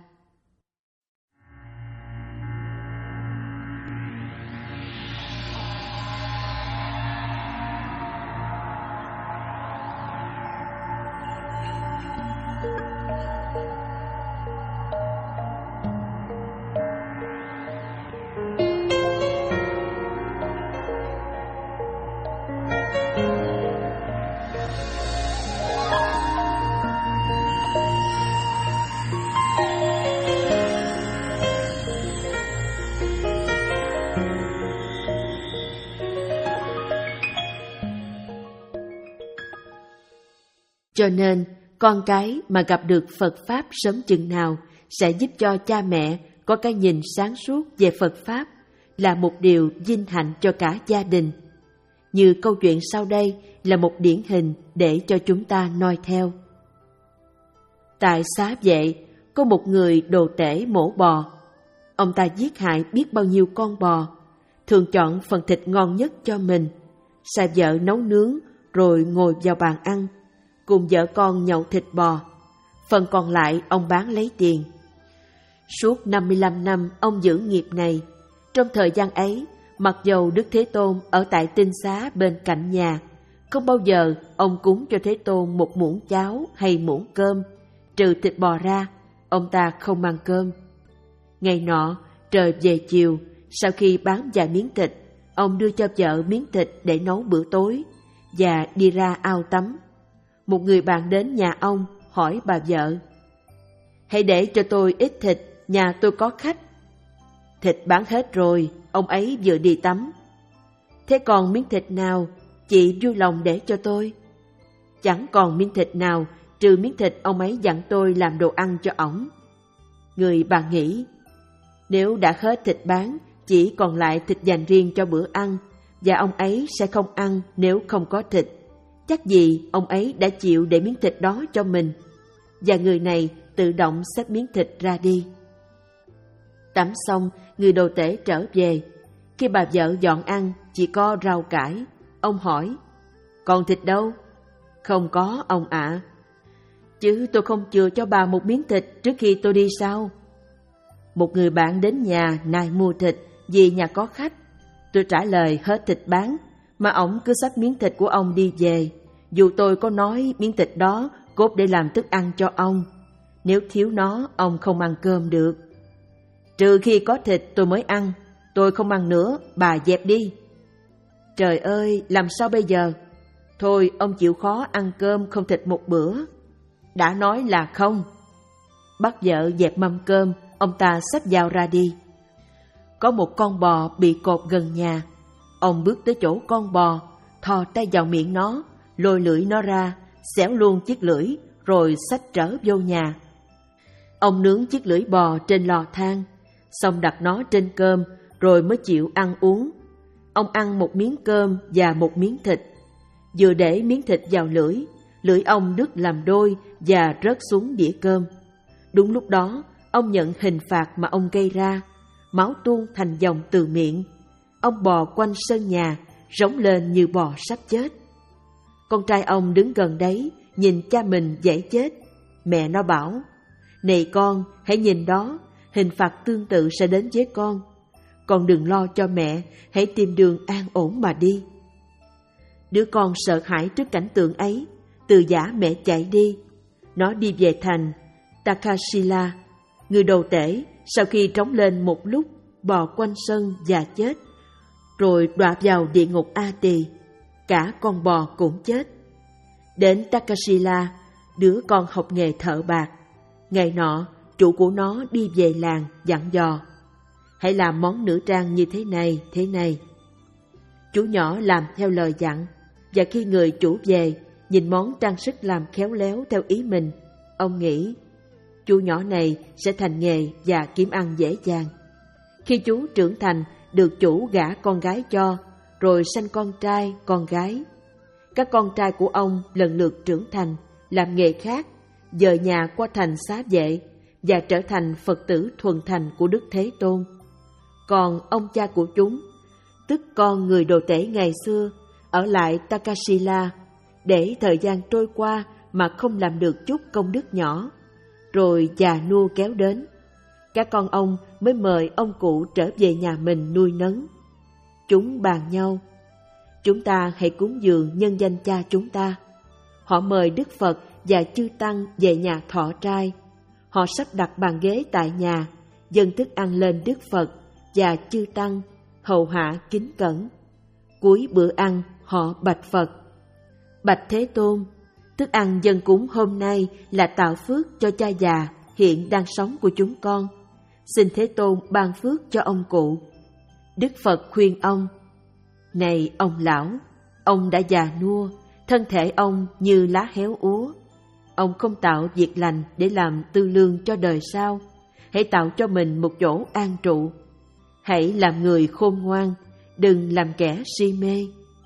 A: Cho nên, con cái mà gặp được Phật Pháp sớm chừng nào sẽ giúp cho cha mẹ có cái nhìn sáng suốt về Phật Pháp, là một điều vinh hạnh cho cả gia đình. Như câu chuyện sau đây là một điển hình để cho chúng ta noi theo. Tại xá vệ, có một người đồ tể mổ bò. Ông ta giết hại biết bao nhiêu con bò, thường chọn phần thịt ngon nhất cho mình, sai vợ nấu nướng rồi ngồi vào bàn ăn, cùng vợ con nhậu thịt bò. Phần còn lại ông bán lấy tiền. Suốt năm mươi lăm năm ông giữ nghiệp này. Trong thời gian ấy, mặc dầu Đức Thế Tôn ở tại tinh xá bên cạnh nhà, không bao giờ ông cúng cho Thế Tôn một muỗng cháo hay muỗng cơm. Trừ thịt bò ra, ông ta không mang cơm. Ngày nọ, trời về chiều, sau khi bán vài miếng thịt, ông đưa cho vợ miếng thịt để nấu bữa tối và đi ra ao tắm. Một người bạn đến nhà ông hỏi bà vợ: hãy để cho tôi ít thịt, nhà tôi có khách. Thịt bán hết rồi, ông ấy vừa đi tắm. Thế còn miếng thịt nào, chị vui lòng để cho tôi? Chẳng còn miếng thịt nào, trừ miếng thịt ông ấy dặn tôi làm đồ ăn cho ổng. Người bà nghĩ, nếu đã hết thịt bán, chỉ còn lại thịt dành riêng cho bữa ăn, và ông ấy sẽ không ăn nếu không có thịt. Chắc gì ông ấy đã chịu để miếng thịt đó cho mình. Và người này tự động xách miếng thịt ra đi. Tắm xong, người đồ tể trở về. Khi bà vợ dọn ăn, chỉ có rau cải. Ông hỏi: còn thịt đâu? Không có ông ạ. À. Chứ tôi không chừa cho bà một miếng thịt trước khi tôi đi sao? Một người bạn đến nhà nài mua thịt vì nhà có khách. Tôi trả lời hết thịt bán, mà ổng cứ xách miếng thịt của ông đi về. Dù tôi có nói miếng thịt đó cốt để làm thức ăn cho ông. Nếu thiếu nó, ông không ăn cơm được. Trừ khi có thịt tôi mới ăn. Tôi không ăn nữa, bà dẹp đi. Trời ơi, làm sao bây giờ? Thôi, ông chịu khó ăn cơm không thịt một bữa. Đã nói là không. Bắt vợ dẹp mâm cơm, ông ta xách dao ra đi. Có một con bò bị cột gần nhà. Ông bước tới chỗ con bò, thò tay vào miệng nó, lôi lưỡi nó ra, xẻo luôn chiếc lưỡi, rồi xách trở vô nhà. Ông nướng chiếc lưỡi bò trên lò than, xong đặt nó trên cơm, rồi mới chịu ăn uống. Ông ăn một miếng cơm và một miếng thịt. Vừa để miếng thịt vào lưỡi, lưỡi ông đứt làm đôi và rớt xuống đĩa cơm. Đúng lúc đó, ông nhận hình phạt mà ông gây ra. Máu tuôn thành dòng từ miệng. Ông bò quanh sân nhà, rống lên như bò sắp chết. Con trai ông đứng gần đấy, nhìn cha mình dễ chết. Mẹ nó bảo, này con, hãy nhìn đó, hình phạt tương tự sẽ đến với con. Con đừng lo cho mẹ, hãy tìm đường an ổn mà đi. Đứa con sợ hãi trước cảnh tượng ấy, từ giã mẹ chạy đi. Nó đi về thành Takashila. Người đầu tể sau khi trống lên một lúc, bò quanh sân và chết, rồi đọa vào địa ngục A Tỳ. Cả con bò cũng chết. Đến Takashila, đứa con học nghề thợ bạc. Ngày nọ, chủ của nó đi về làng dặn dò, hãy làm món nữ trang như thế này, thế này. Chú nhỏ làm theo lời dặn, và khi người chủ về, nhìn món trang sức làm khéo léo theo ý mình, ông nghĩ, chú nhỏ này sẽ thành nghề và kiếm ăn dễ dàng. Khi chú trưởng thành, được chủ gả con gái cho, rồi sanh con trai, con gái. Các con trai của ông lần lượt trưởng thành, làm nghề khác, dời nhà qua thành Xá Vệ và trở thành Phật tử thuần thành của Đức Thế Tôn. Còn ông cha của chúng, tức con người đồ tể ngày xưa, ở lại Takashila để thời gian trôi qua mà không làm được chút công đức nhỏ. Rồi già nua kéo đến, các con ông mới mời ông cụ trở về nhà mình nuôi nấng. Chúng bàn nhau, chúng ta hãy cúng dường nhân danh cha chúng ta. Họ mời Đức Phật và chư tăng về nhà thọ trai. Họ sắp đặt bàn ghế tại nhà, dâng thức ăn lên Đức Phật và chư tăng, hầu hạ kính cẩn. Cuối bữa ăn, họ bạch Phật, bạch Thế Tôn, thức ăn dâng cúng hôm nay là tạo phước cho cha già hiện đang sống của chúng con. Xin Thế Tôn ban phước cho ông cụ. Đức Phật khuyên ông, này ông lão, ông đã già nua, thân thể ông như lá héo úa. Ông không tạo việc lành để làm tư lương cho đời sau. Hãy tạo cho mình một chỗ an trụ. Hãy làm người khôn ngoan, đừng làm kẻ si mê.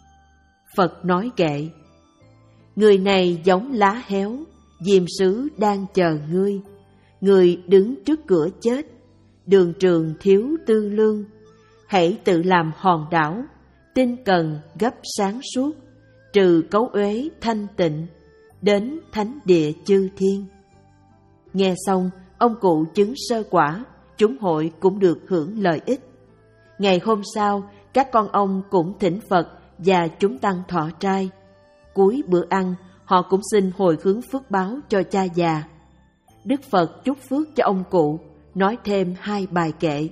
A: Phật nói kệ, người này giống lá héo, diêm sứ đang chờ ngươi. Người đứng trước cửa chết, đường trường thiếu tư lương. Hãy tự làm hòn đảo, tinh cần gấp sáng suốt, trừ cấu uế thanh tịnh, đến thánh địa chư thiên. Nghe xong, ông cụ chứng sơ quả, chúng hội cũng được hưởng lợi ích. Ngày hôm sau, các con ông cũng thỉnh Phật và chúng tăng thọ trai. Cuối bữa ăn, họ cũng xin hồi hướng phước báo cho cha già. Đức Phật chúc phước cho ông cụ, nói thêm hai bài kệ.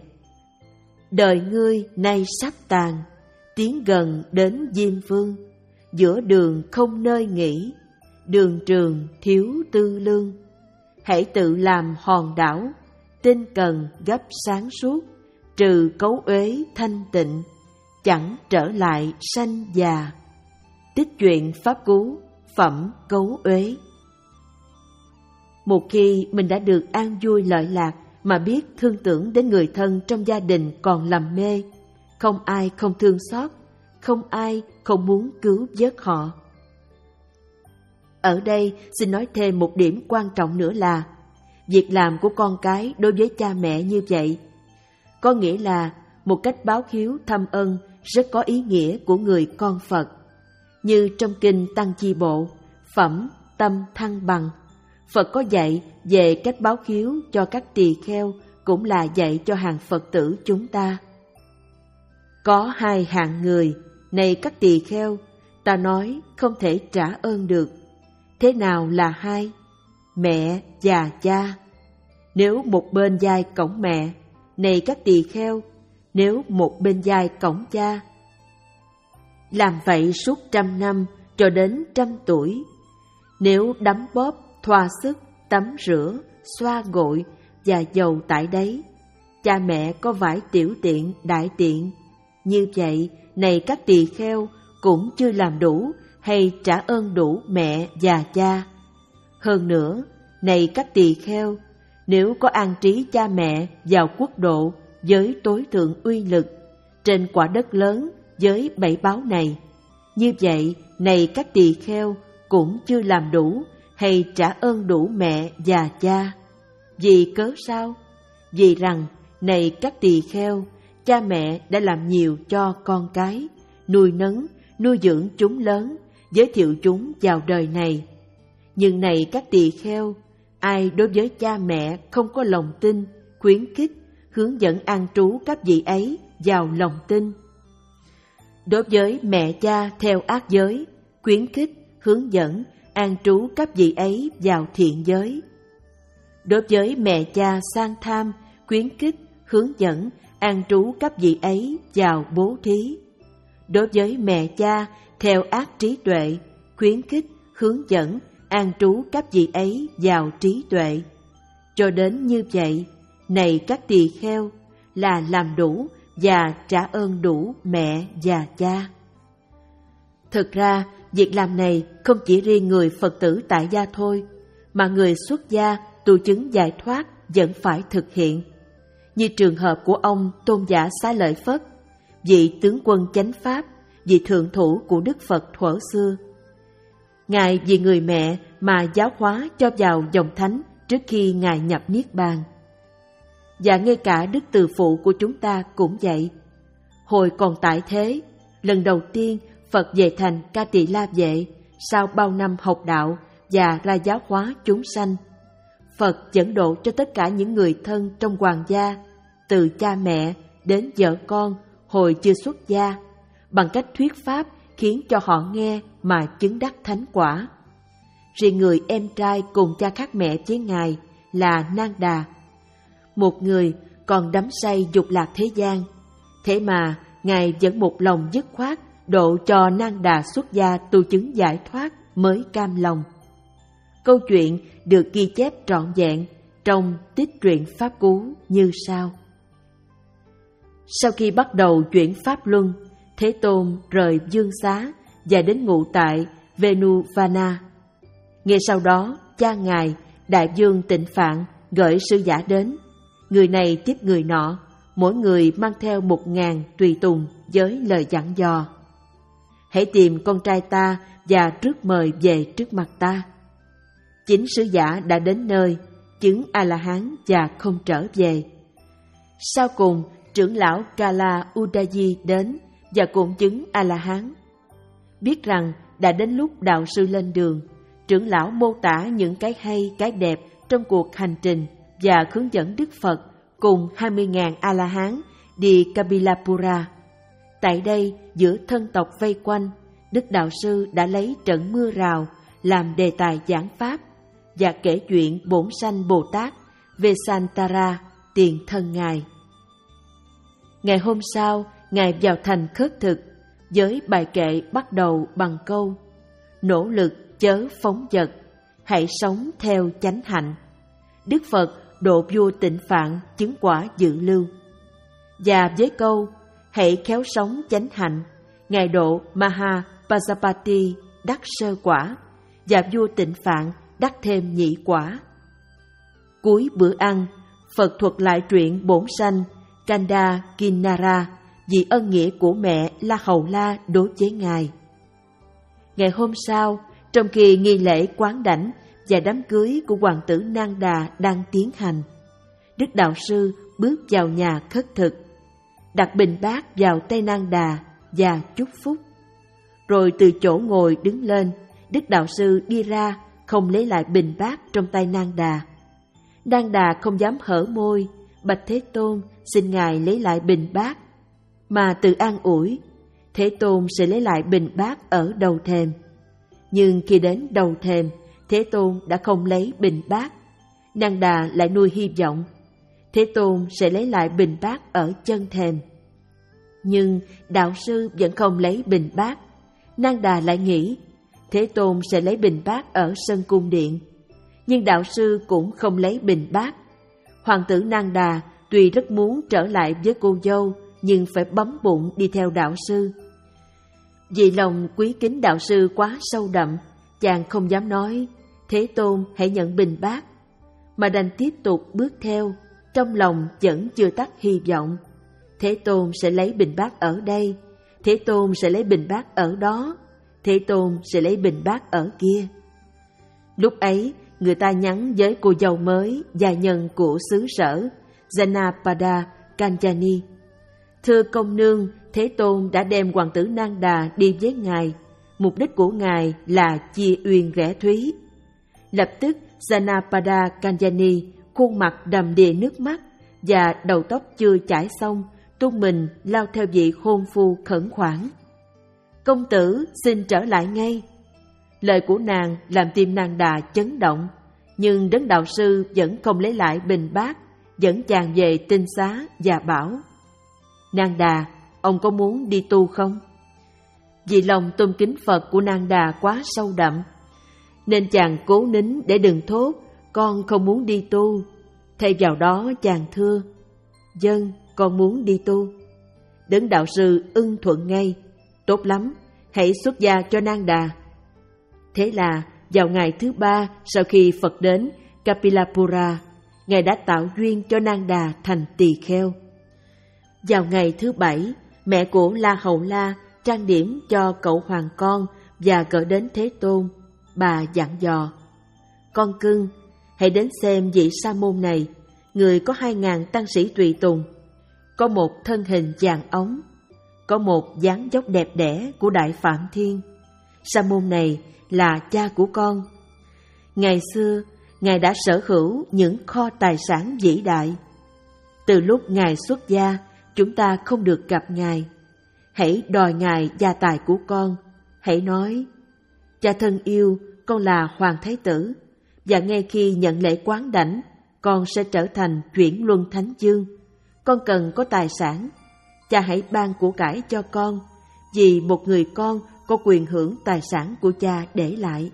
A: Đời ngươi nay sắp tàn, tiến gần đến Diêm Vương. Giữa đường không nơi nghỉ, đường trường thiếu tư lương. Hãy tự làm hòn đảo, tinh cần gấp sáng suốt, trừ cấu uế thanh tịnh, chẳng trở lại sanh già. Tích truyện Pháp Cú, phẩm cấu uế. Một khi mình đã được an vui lợi lạc mà biết thương tưởng đến người thân trong gia đình còn lầm mê, không ai không thương xót, không ai không muốn cứu vớt họ. Ở đây xin nói thêm một điểm quan trọng nữa là việc làm của con cái đối với cha mẹ như vậy có nghĩa là một cách báo hiếu thăm ân rất có ý nghĩa của người con Phật. Như trong kinh Tăng Chi Bộ, phẩm Tâm Thăng Bằng, Phật có dạy về cách báo hiếu cho các tỳ kheo, cũng là dạy cho hàng Phật tử chúng ta. Có hai hạng người, này các tỳ kheo, ta nói không thể trả ơn được. Thế nào là hai? Mẹ và cha. Nếu một bên vai cõng mẹ, này các tỳ kheo, nếu một bên vai cõng cha. Làm vậy suốt trăm năm cho đến trăm tuổi. Nếu đấm bóp, thoa sức, tắm rửa, xoa gội và dầu tại đấy, cha mẹ có vải tiểu tiện, đại tiện. Như vậy, này các tỳ kheo, cũng chưa làm đủ hay trả ơn đủ mẹ và cha. Hơn nữa, này các tỳ kheo, nếu có an trí cha mẹ vào quốc độ với tối thượng uy lực, trên quả đất lớn với bảy báo này. Như vậy, này các tỳ kheo, cũng chưa làm đủ hay trả ơn đủ mẹ và cha. Vì cớ sao? Vì rằng, này các tỳ kheo, cha mẹ đã làm nhiều cho con cái, nuôi nấng, nuôi dưỡng chúng lớn, giới thiệu chúng vào đời này. Nhưng này các tỳ kheo, ai đối với cha mẹ không có lòng tin, khuyến khích, hướng dẫn an trú các vị ấy vào lòng tin. Đối với mẹ cha theo ác giới, khuyến khích, hướng dẫn, an trú các vị ấy vào thiện giới. Đối với mẹ cha sang tham, khuyến khích, hướng dẫn, an trú các vị ấy vào bố thí. Đối với mẹ cha theo ác trí tuệ, khuyến khích, hướng dẫn, an trú các vị ấy vào trí tuệ. Cho đến như vậy, này các tỳ kheo, là làm đủ và trả ơn đủ mẹ và cha. Thực ra, việc làm này không chỉ riêng người Phật tử tại gia thôi, mà người xuất gia tu chứng giải thoát vẫn phải thực hiện. Như trường hợp của ông Tôn giả Xá Lợi Phất, vị tướng quân chánh pháp, vị thượng thủ của Đức Phật thuở xưa. Ngài vì người mẹ mà giáo hóa cho vào dòng thánh trước khi Ngài nhập Niết Bàn. Và ngay cả Đức Từ Phụ của chúng ta cũng vậy. Hồi còn tại thế, lần đầu tiên Phật về thành Ca Tỳ La Vệ sau bao năm học đạo và ra giáo hóa chúng sanh. Phật dẫn độ cho tất cả những người thân trong hoàng gia, từ cha mẹ đến vợ con hồi chưa xuất gia, bằng cách thuyết pháp khiến cho họ nghe mà chứng đắc thánh quả. Riêng người em trai cùng cha khác mẹ với Ngài là Nang Đà, một người còn đắm say dục lạc thế gian, thế mà Ngài vẫn một lòng dứt khoát độ cho Nang Đà xuất gia tu chứng giải thoát mới cam lòng. Câu chuyện được ghi chép trọn vẹn trong Tích truyện Pháp Cú như sau. Sau khi bắt đầu chuyển Pháp Luân, Thế Tôn rời Dương Xá và đến ngụ tại Venuvana. Ngay sau đó, cha Ngài, Đại vương Tịnh Phạn, gửi sứ giả đến. Người này tiếp người nọ, mỗi người mang theo một ngàn tùy tùng với lời dặn dò. Hãy tìm con trai ta và rước mời về trước mặt ta. Chính sứ giả đã đến nơi, chứng A-la-hán và không trở về. Sau cùng, trưởng lão Kala Udayi đến và cũng chứng A-la-hán. Biết rằng đã đến lúc đạo sư lên đường, trưởng lão mô tả những cái hay, cái đẹp trong cuộc hành trình và hướng dẫn Đức Phật cùng hai mươi nghìn A-la-hán đi Kapilapura. Tại đây, giữa thân tộc vây quanh, Đức Đạo Sư đã lấy trận mưa rào làm đề tài giảng pháp và kể chuyện Bổn Sanh Bồ Tát Vesantara, tiền thân Ngài. Ngày hôm sau, Ngài vào thành khất thực, với bài kệ bắt đầu bằng câu: nỗ lực chớ phóng dật, hãy sống theo chánh hạnh. Đức Phật độ vua Tịnh Phạn chứng quả dự lưu. Và với câu hãy khéo sống chánh hạnh, Ngài độ Maha Pajapati đắc sơ quả, và vua Tịnh Phạn đắc thêm nhị quả. Cuối bữa ăn, Phật thuật lại truyện Bổn Sanh Kanda Kinnara vì ân nghĩa của mẹ La Hầu La đối với Ngài. Ngày hôm sau, trong khi nghi lễ quán đảnh và đám cưới của hoàng tử Nang Đà đang tiến hành, Đức Đạo Sư bước vào nhà khất thực, đặt bình bát vào tay Nang Đà và chúc phúc. Rồi từ chỗ ngồi đứng lên, Đức Đạo Sư đi ra, không lấy lại bình bát trong tay Nang Đà. Nang Đà không dám hở môi, bạch Thế Tôn xin Ngài lấy lại bình bát, mà tự an ủi Thế Tôn sẽ lấy lại bình bát ở đầu thềm. Nhưng khi đến đầu thềm, Thế Tôn đã không lấy bình bát. Nang Đà lại nuôi hy vọng Thế Tôn sẽ lấy lại bình bát ở chân thềm. Nhưng Đạo Sư vẫn không lấy bình bát. Nang Đà lại nghĩ Thế Tôn sẽ lấy bình bát ở sân cung điện. Nhưng Đạo Sư cũng không lấy bình bát. Hoàng tử Nang Đà tuy rất muốn trở lại với cô dâu, nhưng phải bấm bụng đi theo Đạo Sư. Vì lòng quý kính Đạo Sư quá sâu đậm, chàng không dám nói Thế Tôn hãy nhận bình bát, mà đành tiếp tục bước theo, trong lòng vẫn chưa tắt hy vọng. Thế Tôn sẽ lấy bình bát ở đây, Thế Tôn sẽ lấy bình bát ở đó, Thế Tôn sẽ lấy bình bát ở kia. Lúc ấy, người ta nhắn với cô dâu mới, gia nhân của xứ sở, Janapada Kanjani: Thưa công nương, Thế Tôn đã đem hoàng tử Nang Đà đi với ngài. Mục đích của ngài là chia uyên rẽ thúy. Lập tức Janapada Kanjani, khuôn mặt đầm đìa nước mắt và đầu tóc chưa chải xong, tung mình lao theo vị hôn phu khẩn khoản: Công tử xin trở lại ngay. Lời của nàng làm tim Nang Đà chấn động, nhưng đấng đạo sư vẫn không lấy lại bình bát, dẫn chàng về tinh xá và bảo: Nang Đà, ông có muốn đi tu không? Vì lòng tôn kính Phật của Nang Đà quá sâu đậm, nên chàng cố nín để đừng thốt con không muốn đi tu. Thay vào đó chàng thưa: Vâng, con muốn đi tu. Đấng đạo sư ưng thuận ngay: Tốt lắm, hãy xuất gia cho Nang Đà. Thế là vào ngày thứ ba sau khi Phật đến Kapilapura, ngài đã tạo duyên cho Nang Đà thành tỳ kheo. Vào ngày thứ bảy, mẹ của La Hầu La trang điểm cho cậu hoàng con và gửi đến Thế Tôn. Bà dặn dò: Con cưng, hãy đến xem vị sa môn này, người có hai ngàn tăng sĩ tùy tùng, có một thân hình vàng óng, có một dáng dốc đẹp đẽ của Đại Phạm Thiên. Sa môn này là cha của con. Ngày xưa, ngài đã sở hữu những kho tài sản vĩ đại. Từ lúc ngài xuất gia, chúng ta không được gặp ngài. Hãy đòi ngài gia tài của con. Hãy nói: Cha thân yêu, con là Hoàng Thái Tử, và ngay khi nhận lễ quán đảnh, con sẽ trở thành chuyển luân thánh chương. Con cần có tài sản. Cha hãy ban của cải cho con, vì một người con có quyền hưởng tài sản của cha để lại.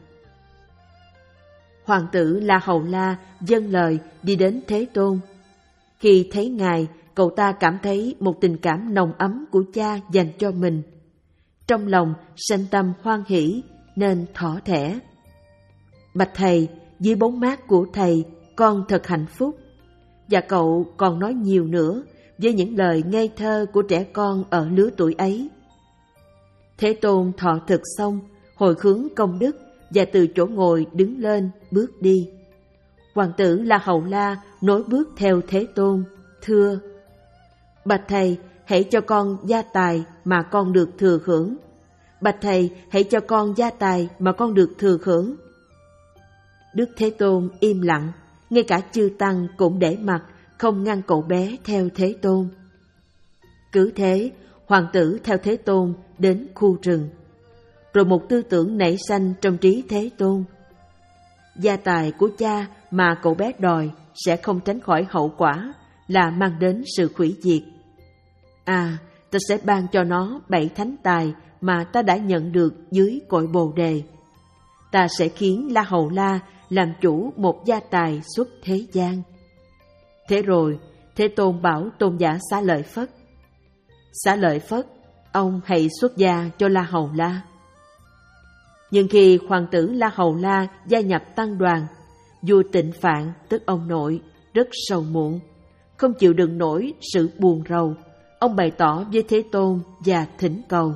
A: Hoàng tử La Hầu La vâng lời đi đến Thế Tôn. Khi thấy ngài, cậu ta cảm thấy một tình cảm nồng ấm của cha dành cho mình. Trong lòng sanh tâm hoan hỷ nên thỏ thẻ: Bạch thầy, dưới bóng mát của thầy, con thật hạnh phúc. Và cậu còn nói nhiều nữa với những lời ngây thơ của trẻ con ở lứa tuổi ấy. Thế Tôn thọ thực xong, hồi hướng công đức và từ chỗ ngồi đứng lên bước đi. Hoàng tử La Hầu La nối bước theo Thế Tôn, thưa: Bạch thầy, hãy cho con gia tài mà con được thừa hưởng. Bạch thầy, hãy cho con gia tài mà con được thừa hưởng. Đức Thế Tôn im lặng, ngay cả chư tăng cũng để mặc, không ngăn cậu bé theo Thế Tôn. Cứ thế, hoàng tử theo Thế Tôn đến khu rừng. Rồi một tư tưởng nảy sanh trong trí Thế Tôn: gia tài của cha mà cậu bé đòi sẽ không tránh khỏi hậu quả là mang đến sự hủy diệt. À, ta sẽ ban cho nó bảy thánh tài mà ta đã nhận được dưới cội Bồ Đề. Ta sẽ khiến La Hầu La làm chủ một gia tài xuất thế gian. Thế rồi, Thế Tôn bảo tôn giả Xá Lợi Phất: Xá Lợi Phất, ông hãy xuất gia cho La Hầu La. Nhưng khi hoàng tử La Hầu La gia nhập tăng đoàn, vua Tịnh Phạn, tức ông nội, rất sầu muộn, không chịu đựng nổi sự buồn rầu. Ông bày tỏ với Thế Tôn và thỉnh cầu: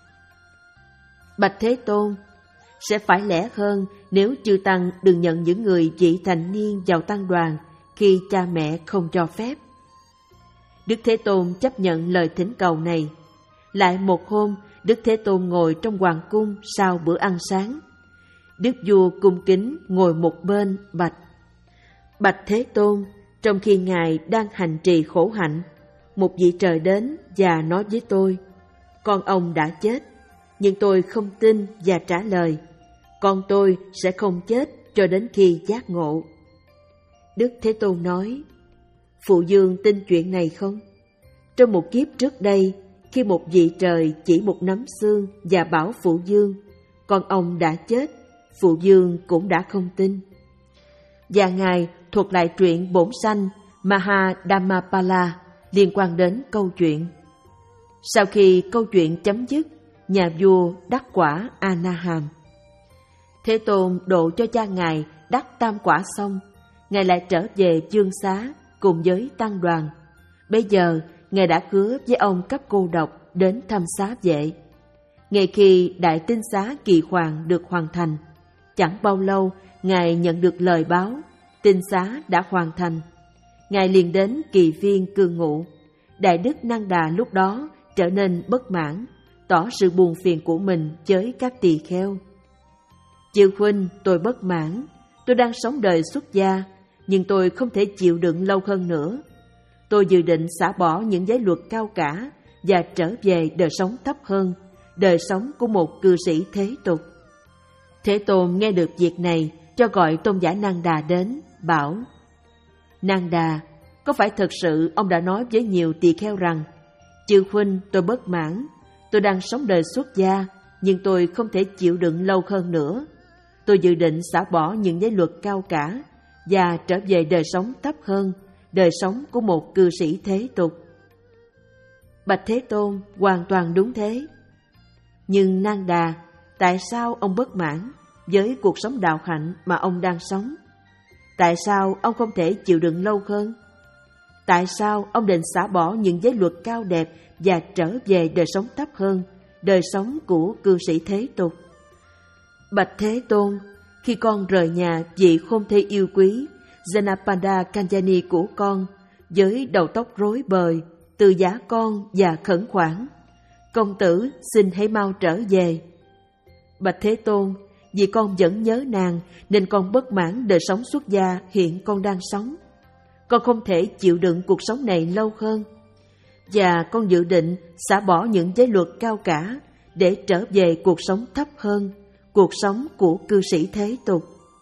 A: Bạch Thế Tôn, sẽ phải lẽ hơn nếu chư tăng đừng nhận những người vị thành niên vào tăng đoàn khi cha mẹ không cho phép. Đức Thế Tôn chấp nhận lời thỉnh cầu này. Lại một hôm, Đức Thế Tôn ngồi trong hoàng cung sau bữa ăn sáng. Đức vua cung kính ngồi một bên bạch: Bạch Thế Tôn, trong khi ngài đang hành trì khổ hạnh, một vị trời đến và nói với tôi: con ông đã chết. Nhưng tôi không tin và trả lời: con tôi sẽ không chết cho đến khi giác ngộ. Đức Thế Tôn nói: Phụ Dương tin chuyện này không? Trong một kiếp trước đây, khi một vị trời chỉ một nắm xương và bảo Phụ Dương: con ông đã chết, Phụ Dương cũng đã không tin. Và ngài thuật lại truyện bổn sanh Mahadhammapala liên quan đến câu chuyện. Sau khi câu chuyện chấm dứt, nhà vua đắc quả A Na Hàm. Thế Tôn độ cho cha ngài đắc tam quả xong, ngài lại trở về Dương Xá cùng với tăng đoàn. Bây giờ, Ngài đã hứa với ông cấp cô độc đến thăm xá vệ. Ngay khi đại tinh xá kỳ hoàn được hoàn thành, chẳng bao lâu Ngài nhận được lời báo tinh xá đã hoàn thành. Ngài liền đến kỳ viên cư ngụ. Đại đức Năng Đà lúc đó trở nên bất mãn, tỏ sự buồn phiền của mình với các tỳ kheo. Chư huynh, tôi bất mãn. Tôi đang sống đời xuất gia, nhưng tôi không thể chịu đựng lâu hơn nữa. Tôi dự định xả bỏ những giới luật cao cả và trở về đời sống thấp hơn, đời sống của một cư sĩ thế tục. Thế Tôn nghe được việc này, cho gọi tôn giả Năng Đà đến, bảo: Năng Đà, có phải thật sự ông đã nói với nhiều tỳ kheo rằng: Chư huynh, tôi bất mãn, tôi đang sống đời xuất gia, nhưng tôi không thể chịu đựng lâu hơn nữa. Tôi dự định xả bỏ những giới luật cao cả và trở về đời sống thấp hơn, đời sống của một cư sĩ thế tục. Bạch Thế Tôn, hoàn toàn đúng thế. Nhưng Năng Đà, tại sao ông bất mãn với cuộc sống đạo hạnh mà ông đang sống? Tại sao ông không thể chịu đựng lâu hơn? Tại sao ông định xả bỏ những giới luật cao đẹp và trở về đời sống thấp hơn, đời sống của cư sĩ thế tục? Bạch Thế Tôn, khi con rời nhà vì không thể yêu quý Janapada Kanjani của con, với đầu tóc rối bời, từ giả con và khẩn khoản: Công tử xin hãy mau trở về. Bạch Thế Tôn, vì con vẫn nhớ nàng nên con bất mãn đời sống xuất gia hiện con đang sống. Con không thể chịu đựng cuộc sống này lâu hơn, và con dự định xả bỏ những giới luật cao cả để trở về cuộc sống thấp hơn, cuộc sống của cư sĩ thế tục.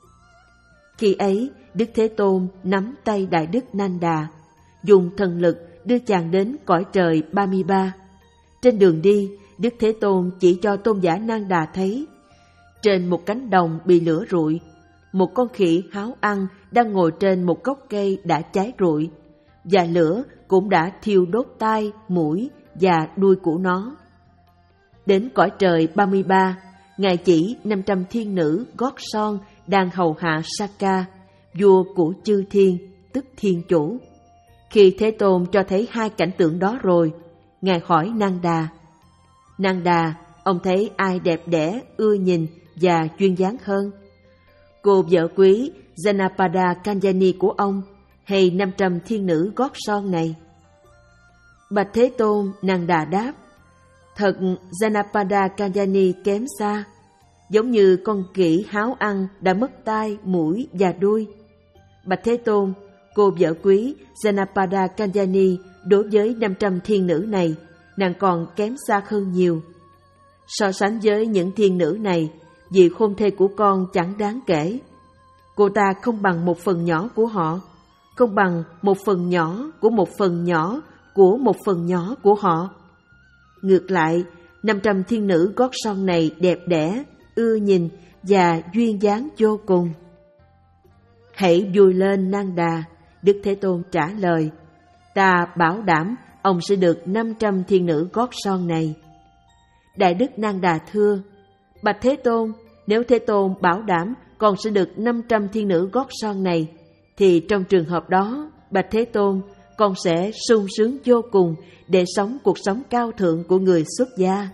A: Khi ấy, Đức Thế Tôn nắm tay Đại Đức Năng Đà, dùng thần lực đưa chàng đến cõi trời ba mươi ba. Trên đường đi, Đức Thế Tôn chỉ cho tôn giả Năng Đà thấy, trên một cánh đồng bị lửa rụi, một con khỉ háo ăn đang ngồi trên một gốc cây đã cháy rụi, và lửa cũng đã thiêu đốt tai, mũi và đuôi của nó. Đến cõi trời ba mươi ba, Ngài chỉ năm trăm thiên nữ gót son đang hầu hạ Sakka, vua của chư thiên, tức thiên chủ. Khi Thế Tôn cho thấy hai cảnh tượng đó rồi, Ngài hỏi Năng Đà: Năng Đà, ông thấy ai đẹp đẽ, ưa nhìn và duyên dáng hơn? Cô vợ quý Janapada Kanjani của ông, hay năm trăm thiên nữ gót son này? Bạch Thế Tôn, Năng Đà đáp: Thật, Janapada Kanjani kém xa, giống như con khỉ háo ăn đã mất tai, mũi và đuôi. Bạch Thế Tôn, cô vợ quý Janapada Kanjani đối với năm trăm thiên nữ này, nàng còn kém xa hơn nhiều. So sánh với những thiên nữ này, vị hôn thê của con chẳng đáng kể. Cô ta không bằng một phần nhỏ của họ, không bằng một phần nhỏ của một phần nhỏ của một phần nhỏ của họ. Ngược lại, năm trăm thiên nữ gót son này đẹp đẽ, ưa nhìn và duyên dáng vô cùng. Hãy vui lên Năng Đà, Đức Thế Tôn trả lời: Ta bảo đảm ông sẽ được năm trăm thiên nữ gót son này. Đại Đức Năng Đà thưa: Bạch Thế Tôn, nếu Thế Tôn bảo đảm con sẽ được năm trăm thiên nữ gót son này, thì trong trường hợp đó, Bạch Thế Tôn, con sẽ sung sướng vô cùng để sống cuộc sống cao thượng của người xuất gia.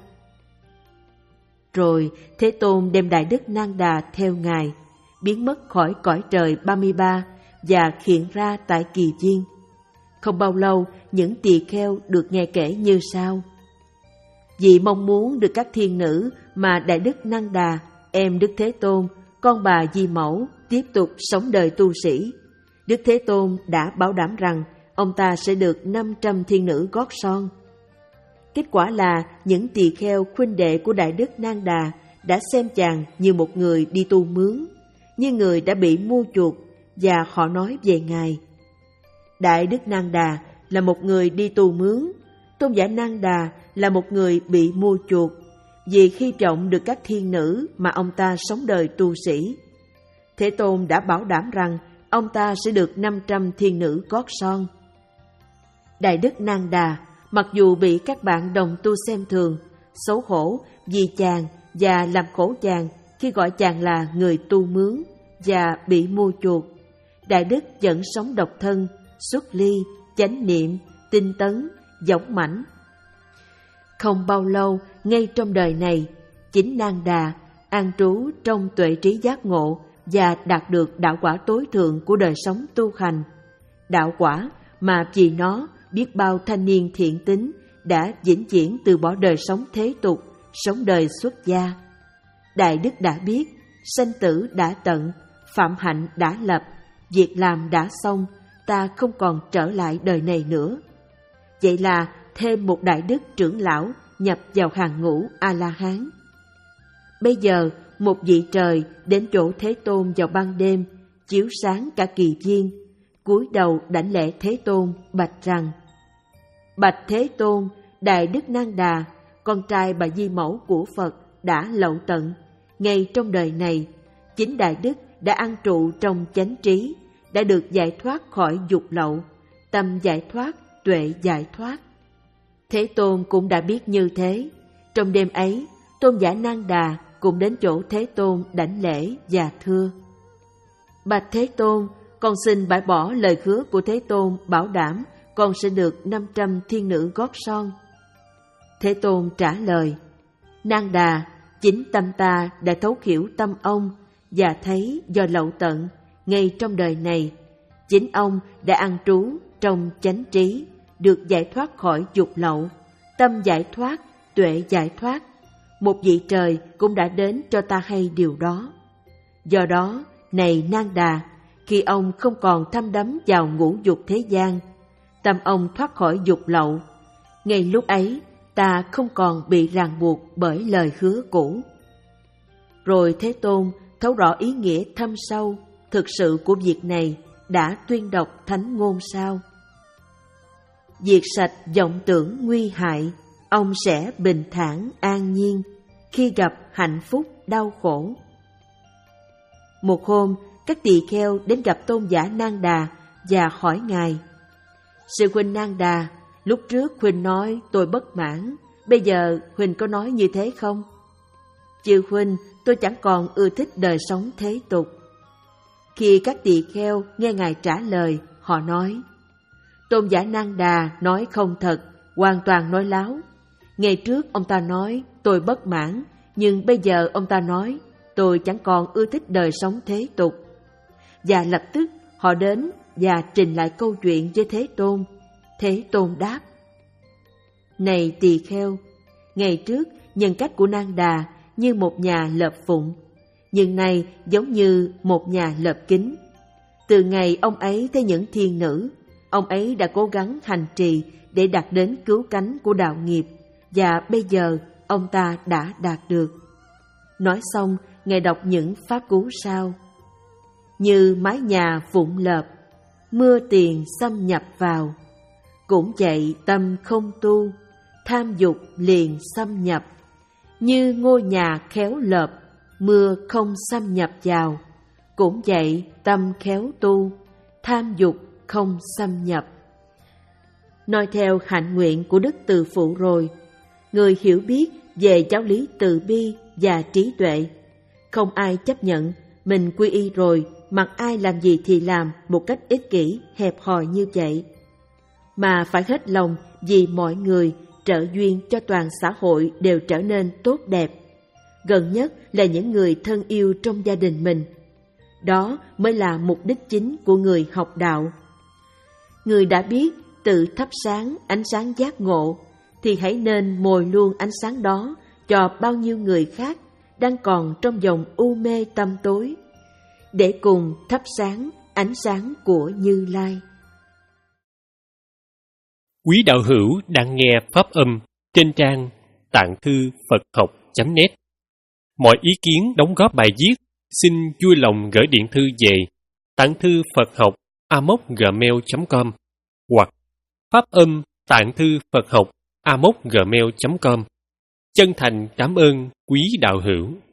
A: Rồi Thế Tôn đem Đại Đức Năng Đà theo Ngài, biến mất khỏi cõi trời ba mươi ba và hiện ra tại Kỳ Viên. Không bao lâu, những tỳ kheo được nghe kể như sau: Vì mong muốn được các thiên nữ mà Đại Đức Năng Đà, em Đức Thế Tôn, con bà Di Mẫu, tiếp tục sống đời tu sĩ, Đức Thế Tôn đã bảo đảm rằng ông ta sẽ được năm trăm thiên nữ gót son. Kết quả là những tỳ kheo huynh đệ của Đại Đức Năng Đà đã xem chàng như một người đi tu mướn, như người đã bị mua chuộc, và họ nói về Ngài: Đại Đức Năng Đà là một người đi tu mướn, tôn giả Năng Đà là một người bị mua chuộc, vì hy vọng được các thiên nữ mà ông ta sống đời tu sĩ. Thế Tôn đã bảo đảm rằng ông ta sẽ được năm trăm thiên nữ gót son. Đại Đức Năng Đà, mặc dù bị các bạn đồng tu xem thường, xấu hổ vì chàng và làm khổ chàng khi gọi chàng là người tu mướn và bị mua chuộc, Đại Đức vẫn sống độc thân, xuất ly, chánh niệm, tinh tấn, dõng mãnh. Không bao lâu, ngay trong đời này, chính Nang Đà an trú trong tuệ trí giác ngộ và đạt được đạo quả tối thượng của đời sống tu hành. Đạo quả mà vì nó biết bao thanh niên thiện tính đã vĩnh viễn từ bỏ đời sống thế tục, sống đời xuất gia. Đại đức đã biết, sanh tử đã tận, phạm hạnh đã lập, việc làm đã xong, ta không còn trở lại đời này nữa. Vậy là thêm một đại đức trưởng lão nhập vào hàng ngũ A-la-hán. Bây giờ, một vị trời đến chỗ Thế Tôn vào ban đêm, chiếu sáng cả kỳ viên, cúi đầu đảnh lễ Thế Tôn, bạch rằng: Bạch Thế Tôn, Đại Đức Nang Đà, con trai bà Di Mẫu của Phật đã lậu tận. Ngay trong đời này, chính Đại Đức đã an trụ trong chánh trí, đã được giải thoát khỏi dục lậu, tâm giải thoát, tuệ giải thoát. Thế Tôn cũng đã biết như thế. Trong đêm ấy, tôn giả Nang Đà cũng đến chỗ Thế Tôn đảnh lễ và thưa: Bạch Thế Tôn, con xin bãi bỏ lời hứa của Thế Tôn bảo đảm con sẽ được năm trăm thiên nữ gót son. Thế Tôn trả lời: Nang Đà, chính tâm ta đã thấu hiểu tâm ông và thấy do lậu tận, ngay trong đời này, chính ông đã an trú trong chánh trí, được giải thoát khỏi dục lậu, tâm giải thoát, tuệ giải thoát. Một vị trời cũng đã đến cho ta hay điều đó. Do đó, này Nang Đà, khi ông không còn thâm đắm vào ngũ dục thế gian, tâm ông thoát khỏi dục lậu, ngay lúc ấy ta không còn bị ràng buộc bởi lời hứa cũ. Rồi Thế Tôn thấu rõ ý nghĩa thâm sâu, thực sự của việc này, đã tuyên đọc thánh ngôn sau: Diệt sạch vọng tưởng nguy hại, ông sẽ bình thản an nhiên khi gặp hạnh phúc đau khổ. Một hôm, các tỳ kheo đến gặp tôn giả Nang Đà và hỏi ngài: Sư huynh Nang Đà, lúc trước huynh nói tôi bất mãn, bây giờ huynh có nói như thế không? Chư huynh, tôi chẳng còn ưa thích đời sống thế tục. Khi các tỳ kheo nghe ngài trả lời, họ nói: Tôn giả Nang Đà nói không thật, hoàn toàn nói láo. Ngày trước ông ta nói tôi bất mãn, nhưng bây giờ ông ta nói tôi chẳng còn ưa thích đời sống thế tục. Và lập tức họ đến và trình lại câu chuyện với Thế Tôn. Thế Tôn đáp: Này tỳ kheo, ngày trước nhân cách của Nang Đà như một nhà lợp phụng, nhưng nay giống như một nhà lợp kính. Từ ngày ông ấy thấy những thiên nữ, ông ấy đã cố gắng hành trì để đạt đến cứu cánh của đạo nghiệp, và bây giờ ông ta đã đạt được. Nói xong, ngài đọc những pháp cú sau: Như mái nhà vụn lợp, mưa tiền xâm nhập vào, cũng vậy tâm không tu, tham dục liền xâm nhập. Như ngôi nhà khéo lợp, mưa không xâm nhập vào, cũng vậy tâm khéo tu, tham dục không xâm nhập. Nói theo hạnh nguyện của Đức Từ Phụ rồi, người hiểu biết về giáo lý từ bi và trí tuệ, không ai chấp nhận mình quy y rồi mặc ai làm gì thì làm một cách ích kỷ, hẹp hòi như vậy, mà phải hết lòng vì mọi người, trợ duyên cho toàn xã hội đều trở nên tốt đẹp, gần nhất là những người thân yêu trong gia đình mình. Đó mới là mục đích chính của người học đạo. Người đã biết tự thắp sáng ánh sáng giác ngộ, thì hãy nên mồi luôn ánh sáng đó cho bao nhiêu người khác đang còn trong vòng u mê tăm tối, để cùng thắp sáng ánh sáng của Như Lai.
B: Quý đạo hữu đang nghe pháp âm trên trang tạng thư Phật học chấm net. Mọi ý kiến đóng góp bài viết xin vui lòng gửi điện thư về tạng thư Phật học a mốc gmail chấm com hoặc pháp âm tạng thư Phật học a mốc gmail chấm com. Chân thành cảm ơn quý đạo hữu.